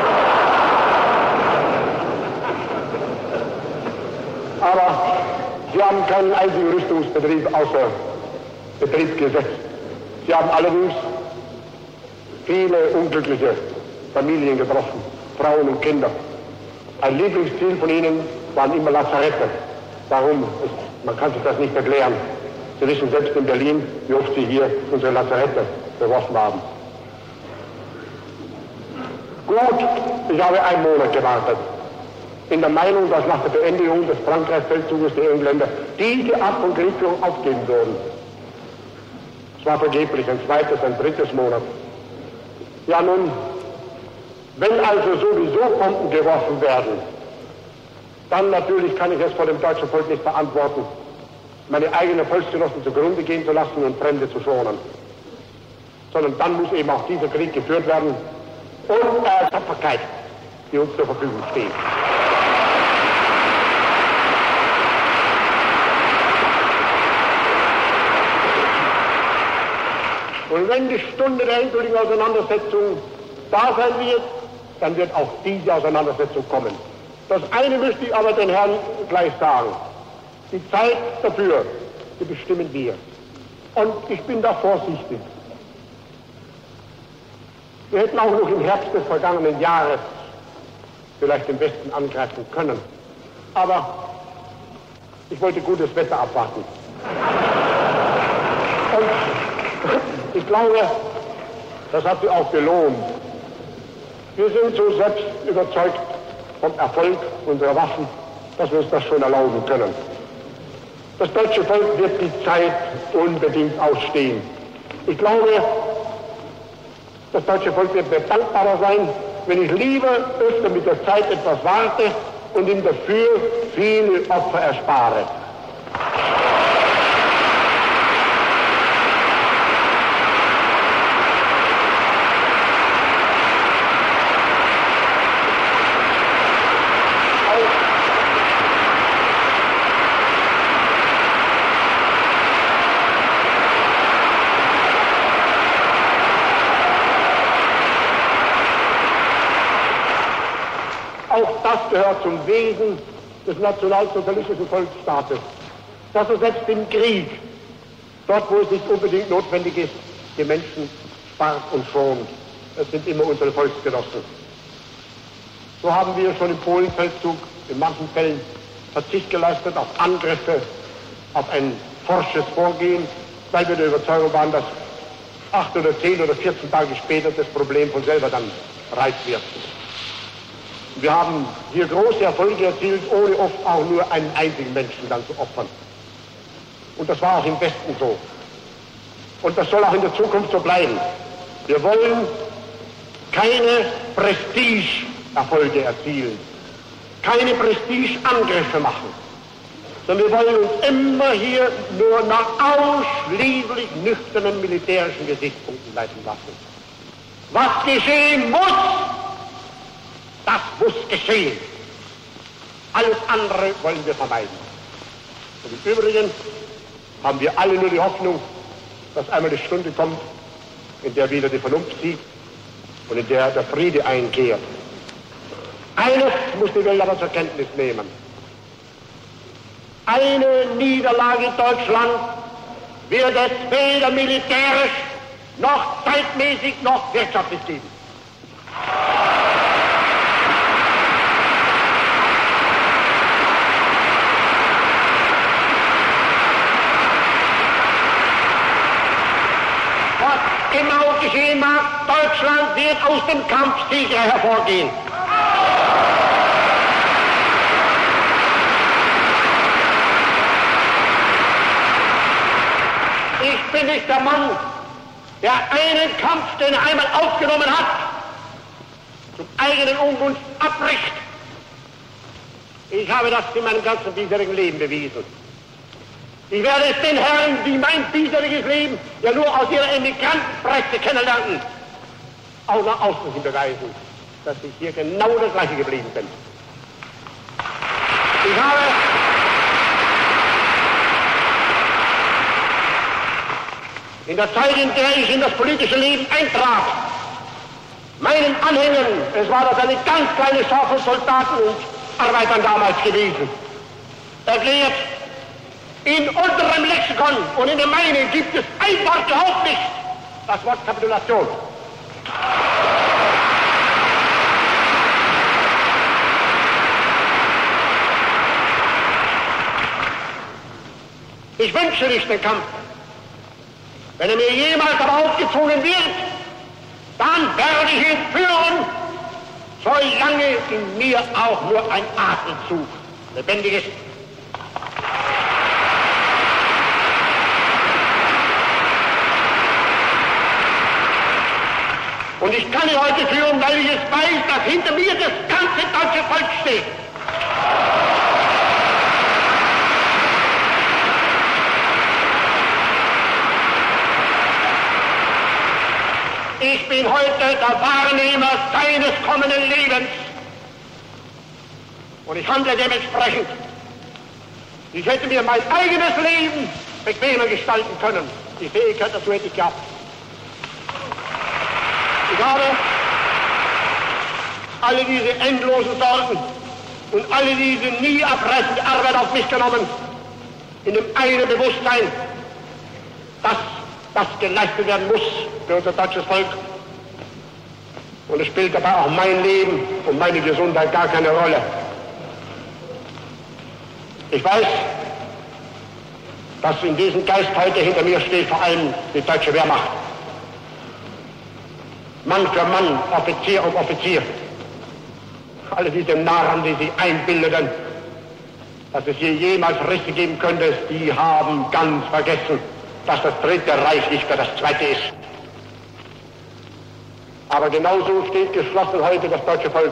Aber sie haben keinen einzigen Rüstungsbetrieb außer Betrieb gesetzt. Sie haben allerdings viele unglückliche Familien getroffen, Frauen und Kinder. Ein Lieblingsziel von ihnen waren immer Lazarette. Warum? Man kann sich das nicht erklären. Sie wissen selbst in Berlin, wie oft sie hier unsere Lazarette beworfen haben. Gut, ich habe einen Monat gewartet. In der Meinung, dass nach der Beendigung des Frankreichsfeldzuges die Engländer diese Art von Kriegführung aufgeben würden. Es war vergeblich, ein zweites, ein drittes Monat. Ja nun, wenn also sowieso Bomben geworfen werden, dann natürlich kann ich es vor dem deutschen Volk nicht verantworten, meine eigenen Volksgenossen zugrunde gehen zu lassen und Fremde zu schonen. Sondern dann muss eben auch dieser Krieg geführt werden und äh, Tapferkeit, die uns zur Verfügung steht. Und wenn die Stunde der endgültigen Auseinandersetzung da sein wird, dann wird auch diese Auseinandersetzung kommen. Das eine möchte ich aber den Herrn gleich sagen. Die Zeit dafür, die bestimmen wir. Und ich bin da vorsichtig. Wir hätten auch noch im Herbst des vergangenen Jahres vielleicht den Westen angreifen können. Aber ich wollte gutes Wetter abwarten. Und ich glaube, das hat sie auch belohnt. Wir sind so selbst überzeugt vom Erfolg unserer Waffen, dass wir uns das schon erlauben können. Das deutsche Volk wird die Zeit unbedingt ausstehen. Ich glaube, das deutsche Volk wird mir dankbarer sein, wenn ich lieber öfter mit der Zeit etwas warte und ihm dafür viele Opfer erspare. Auch das gehört zum Wesen des nationalsozialistischen Volksstaates, dass er selbst im Krieg, dort wo es nicht unbedingt notwendig ist, die Menschen spart und schont. Es sind immer unsere Volksgenossen. So haben wir schon im Polenfeldzug in manchen Fällen Verzicht geleistet auf Angriffe, auf ein forsches Vorgehen, weil wir der Überzeugung waren, dass acht oder zehn oder vierzehn Tage später das Problem von selber dann reif wird. Wir haben hier große Erfolge erzielt, ohne oft auch nur einen einzigen Menschen dann zu opfern. Und das war auch im Westen so. Und das soll auch in der Zukunft so bleiben. Wir wollen keine Prestige-Erfolge erzielen, keine Prestige-Angriffe machen, sondern wir wollen uns immer hier nur nach ausschließlich nüchternen militärischen Gesichtspunkten leiten lassen. Was geschehen muss, das muss geschehen. Alles andere wollen wir vermeiden. Und im Übrigen haben wir alle nur die Hoffnung, dass einmal die Stunde kommt, in der wieder die Vernunft siegt und in der der Friede einkehrt. Eines muss die Welt aber zur Kenntnis nehmen. Eine Niederlage in Deutschland wird es weder militärisch noch zeitmäßig noch wirtschaftlich geben. Was immer auch geschehen mag, Deutschland wird aus dem Kampf Sieger hervorgehen. Ich bin nicht der Mann, der einen Kampf, den er einmal aufgenommen hat, zum eigenen Ungunst abbricht. Ich habe das in meinem ganzen bisherigen Leben bewiesen. Ich werde es den Herren, die mein bisheriges Leben ja nur aus ihrer Emigrantenpresse kennenlernen, auch nach außen hin beweisen, dass ich hier genau das Gleiche geblieben bin. Ich habe in der Zeit, in der ich in das politische Leben eintrat, meinen Anhängern, es war das eine ganz kleine Schar von Soldaten und Arbeitern damals gewesen, erklärt, in unserem Lexikon und in dem meinen gibt es ein Wort überhaupt nicht, das Wort Kapitulation. Ich wünsche nicht den Kampf. Wenn er mir jemals aber aufgezwungen wird, dann werde ich ihn führen, solange in mir auch nur ein Atemzug lebendig ist. Und ich kann ihn heute führen, weil ich es weiß, dass hinter mir das ganze deutsche Volk steht. Ich bin heute der Wahrnehmer seines kommenden Lebens. Und ich handle dementsprechend. Ich hätte mir mein eigenes Leben bequemer gestalten können. Die Fähigkeit dazu hätte ich gehabt. Ich habe alle diese endlosen Sorgen und alle diese nie abreißende Arbeit auf mich genommen, in dem einen Bewusstsein, dass das geleistet werden muss für unser deutsches Volk. Und es spielt dabei auch mein Leben und meine Gesundheit gar keine Rolle. Ich weiß, dass in diesem Geist heute hinter mir steht vor allem die deutsche Wehrmacht. Mann für Mann, Offizier um Offizier. Alle diese Narren, die sich einbildeten, dass es hier jemals Risse geben könnte, die haben ganz vergessen, dass das Dritte Reich nicht für das Zweite ist. Aber genauso steht geschlossen heute das deutsche Volk.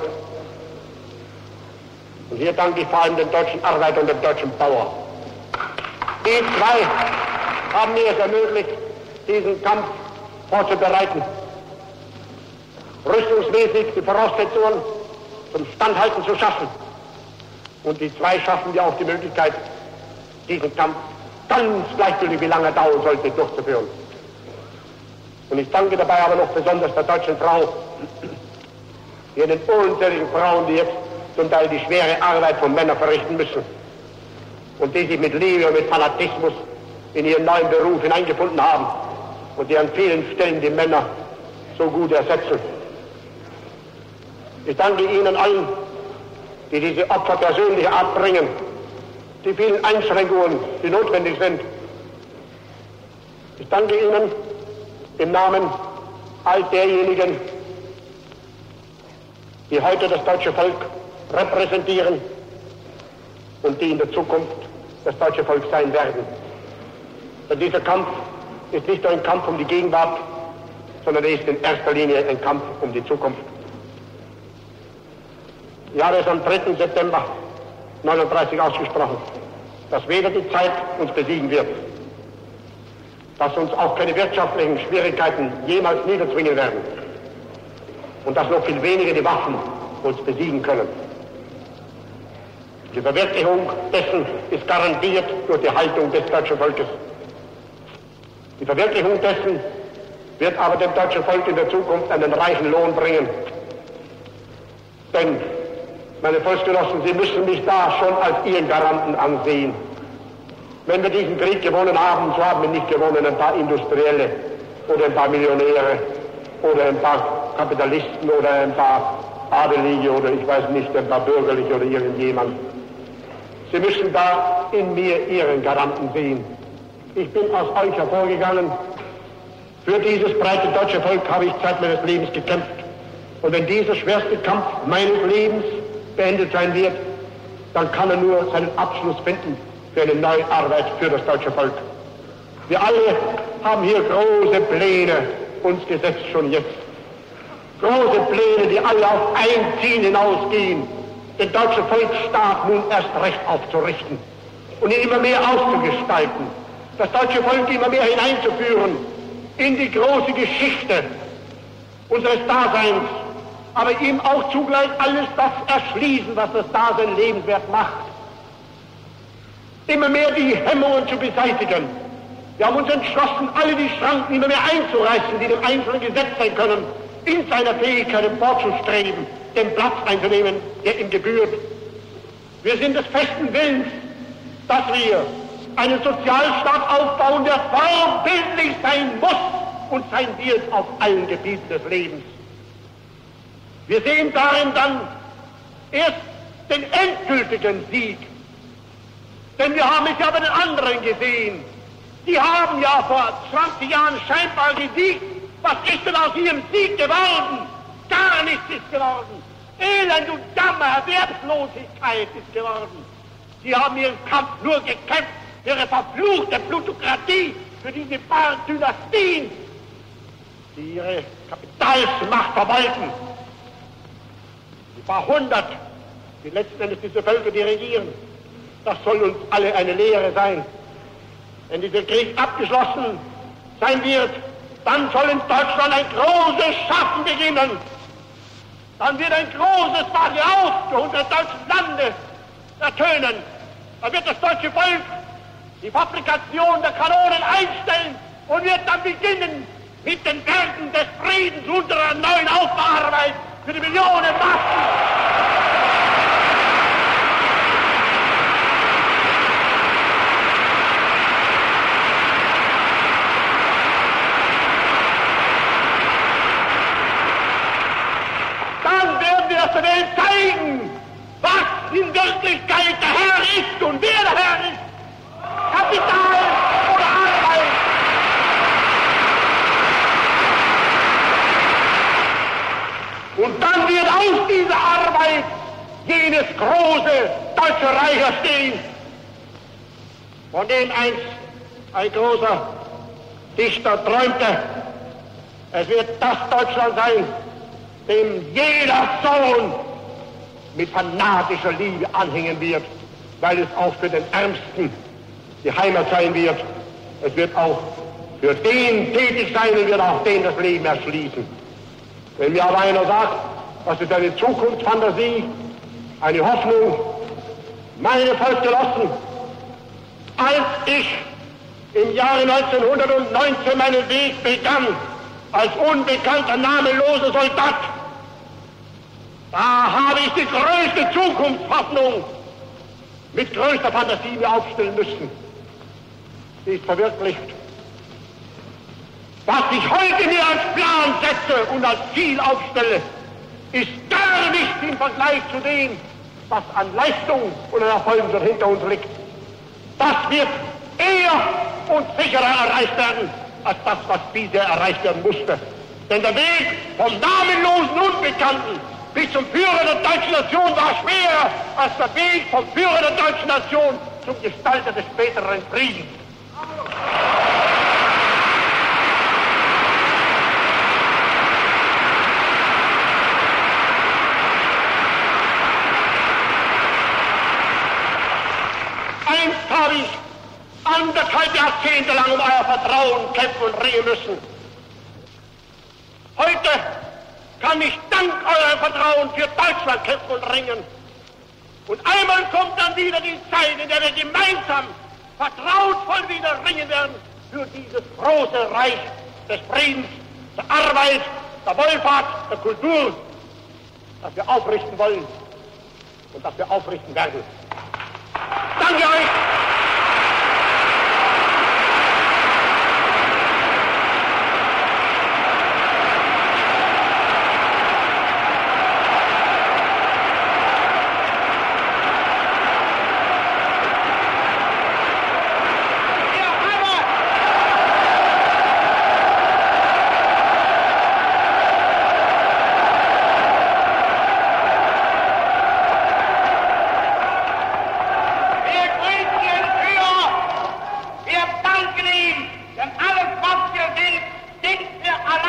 Und hier danke ich vor allem den deutschen Arbeiter und dem deutschen Bauer. Die zwei haben mir es ermöglicht, diesen Kampf vorzubereiten. Rüstungsmäßig die Voraussetzungen zum Standhalten zu schaffen. Und die zwei schaffen ja auch die Möglichkeit, diesen Kampf ganz gleichgültig, wie lange er dauern sollte, durchzuführen. Und ich danke dabei aber noch besonders der deutschen Frau, jenen unzähligen Frauen, die jetzt zum Teil die schwere Arbeit von Männern verrichten müssen und die sich mit Liebe und mit Fanatismus in ihren neuen Beruf hineingefunden haben und die an vielen Stellen die Männer so gut ersetzen. Ich danke Ihnen allen, die diese Opfer persönlicher Art bringen, die vielen Einschränkungen, die notwendig sind. Ich danke Ihnen im Namen all derjenigen, die heute das deutsche Volk repräsentieren und die in der Zukunft das deutsche Volk sein werden. Denn dieser Kampf ist nicht nur ein Kampf um die Gegenwart, sondern er ist in erster Linie ein Kampf um die Zukunft. Ich habe es am dritten September neununddreißig ausgesprochen, dass weder die Zeit uns besiegen wird, dass uns auch keine wirtschaftlichen Schwierigkeiten jemals niederzwingen werden und dass noch viel weniger die Waffen uns besiegen können. Die Verwirklichung dessen ist garantiert durch die Haltung des deutschen Volkes. Die Verwirklichung dessen wird aber dem deutschen Volk in der Zukunft einen reichen Lohn bringen. Denn, meine Volksgenossen, Sie müssen mich da schon als Ihren Garanten ansehen. Wenn wir diesen Krieg gewonnen haben, so haben wir nicht gewonnen ein paar Industrielle oder ein paar Millionäre oder ein paar Kapitalisten oder ein paar Adelige oder ich weiß nicht, ein paar Bürgerliche oder irgendjemand. Sie müssen da in mir Ihren Garanten sehen. Ich bin aus euch hervorgegangen. Für dieses breite deutsche Volk habe ich Zeit meines Lebens gekämpft. Und wenn dieser schwerste Kampf meines Lebens beendet sein wird, dann kann er nur seinen Abschluss finden für eine neue Arbeit für das deutsche Volk. Wir alle haben hier große Pläne uns gesetzt schon jetzt. Große Pläne, die alle auf ein Ziel hinausgehen, den deutschen Volksstaat nun erst recht aufzurichten und ihn immer mehr auszugestalten, das deutsche Volk immer mehr hineinzuführen in die große Geschichte unseres Daseins aber ihm auch zugleich alles das erschließen, was das Dasein lebenswert macht. Immer mehr die Hemmungen zu beseitigen. Wir haben uns entschlossen, alle die Schranken immer mehr einzureißen, die dem Einzelnen gesetzt sein können, in seiner Fähigkeit emporzustreben, den Platz einzunehmen, der ihm gebührt. Wir sind des festen Willens, dass wir einen Sozialstaat aufbauen, der vorbildlich sein muss und sein wird auf allen Gebieten des Lebens. Wir sehen darin dann erst den endgültigen Sieg. Denn wir haben es ja bei den anderen gesehen. Die haben ja vor zwanzig Jahren scheinbar gesiegt. Was ist denn aus ihrem Sieg geworden? Gar nichts ist geworden. Elend und Jammer, Erwerbslosigkeit ist geworden. Sie haben ihren Kampf nur gekämpft für ihre verfluchte Plutokratie, für diese paar Dynastien, die ihre Kapitalsmacht verwalten. Die paar hundert, die letzten Endes diese Völker, die regieren. Das soll uns alle eine Lehre sein. Wenn dieser Krieg abgeschlossen sein wird, dann soll in Deutschland ein großes Schaffen beginnen. Dann wird ein großes Wache auf für unser deutsches Lande ertönen. Dann wird das deutsche Volk die Fabrikation der Kanonen einstellen und wird dann beginnen mit den Werken des Friedens unserer neuen Aufbauarbeit für die Millionen Massen. Der Welt zeigen, was in Wirklichkeit der Herr ist und wer der Herr ist. Kapital oder Arbeit. Und dann wird aus dieser Arbeit jenes große deutsche Reich erstehen, von dem einst ein großer Dichter träumte. Es wird das Deutschland sein, dem jeder Sohn mit fanatischer Liebe anhängen wird, weil es auch für den Ärmsten die Heimat sein wird. Es wird auch für den tätig sein und wird auch den das Leben erschließen. Wenn mir aber einer sagt, das ist eine Zukunftsfantasie, eine Hoffnung, meine Volksgenossen, als ich im Jahre neunzehnhundertneunzehn meinen Weg begann, als unbekannter, namenloser Soldat, da habe ich die größte Zukunftshoffnung mit größter Fantasie mir aufstellen müssen. Sie ist verwirklicht. Was ich heute mir als Plan setze und als Ziel aufstelle, ist gar nichts im Vergleich zu dem, was an Leistung und an Erfolgen schon hinter uns liegt. Das wird eher und sicherer erreicht werden, als das, was bisher erreicht werden musste. Denn der Weg vom namenlosen Unbekannten bis zum Führer der deutschen Nation war schwerer als der Weg vom Führer der deutschen Nation zum Gestalter des späteren Friedens. Einst habe ich anderthalb Jahrzehnte lang um euer Vertrauen kämpfen und ringen müssen. Heute kann ich dank eurem Vertrauen für Deutschland kämpfen und ringen. Und einmal kommt dann wieder die Zeit, in der wir gemeinsam vertrauensvoll wieder ringen werden für dieses große Reich des Friedens, der Arbeit, der Wohlfahrt, der Kultur, das wir aufrichten wollen und das wir aufrichten werden. Danke euch!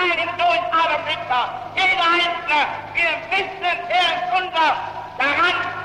Jeder Einzelne, wir wissen, er ist unser Garant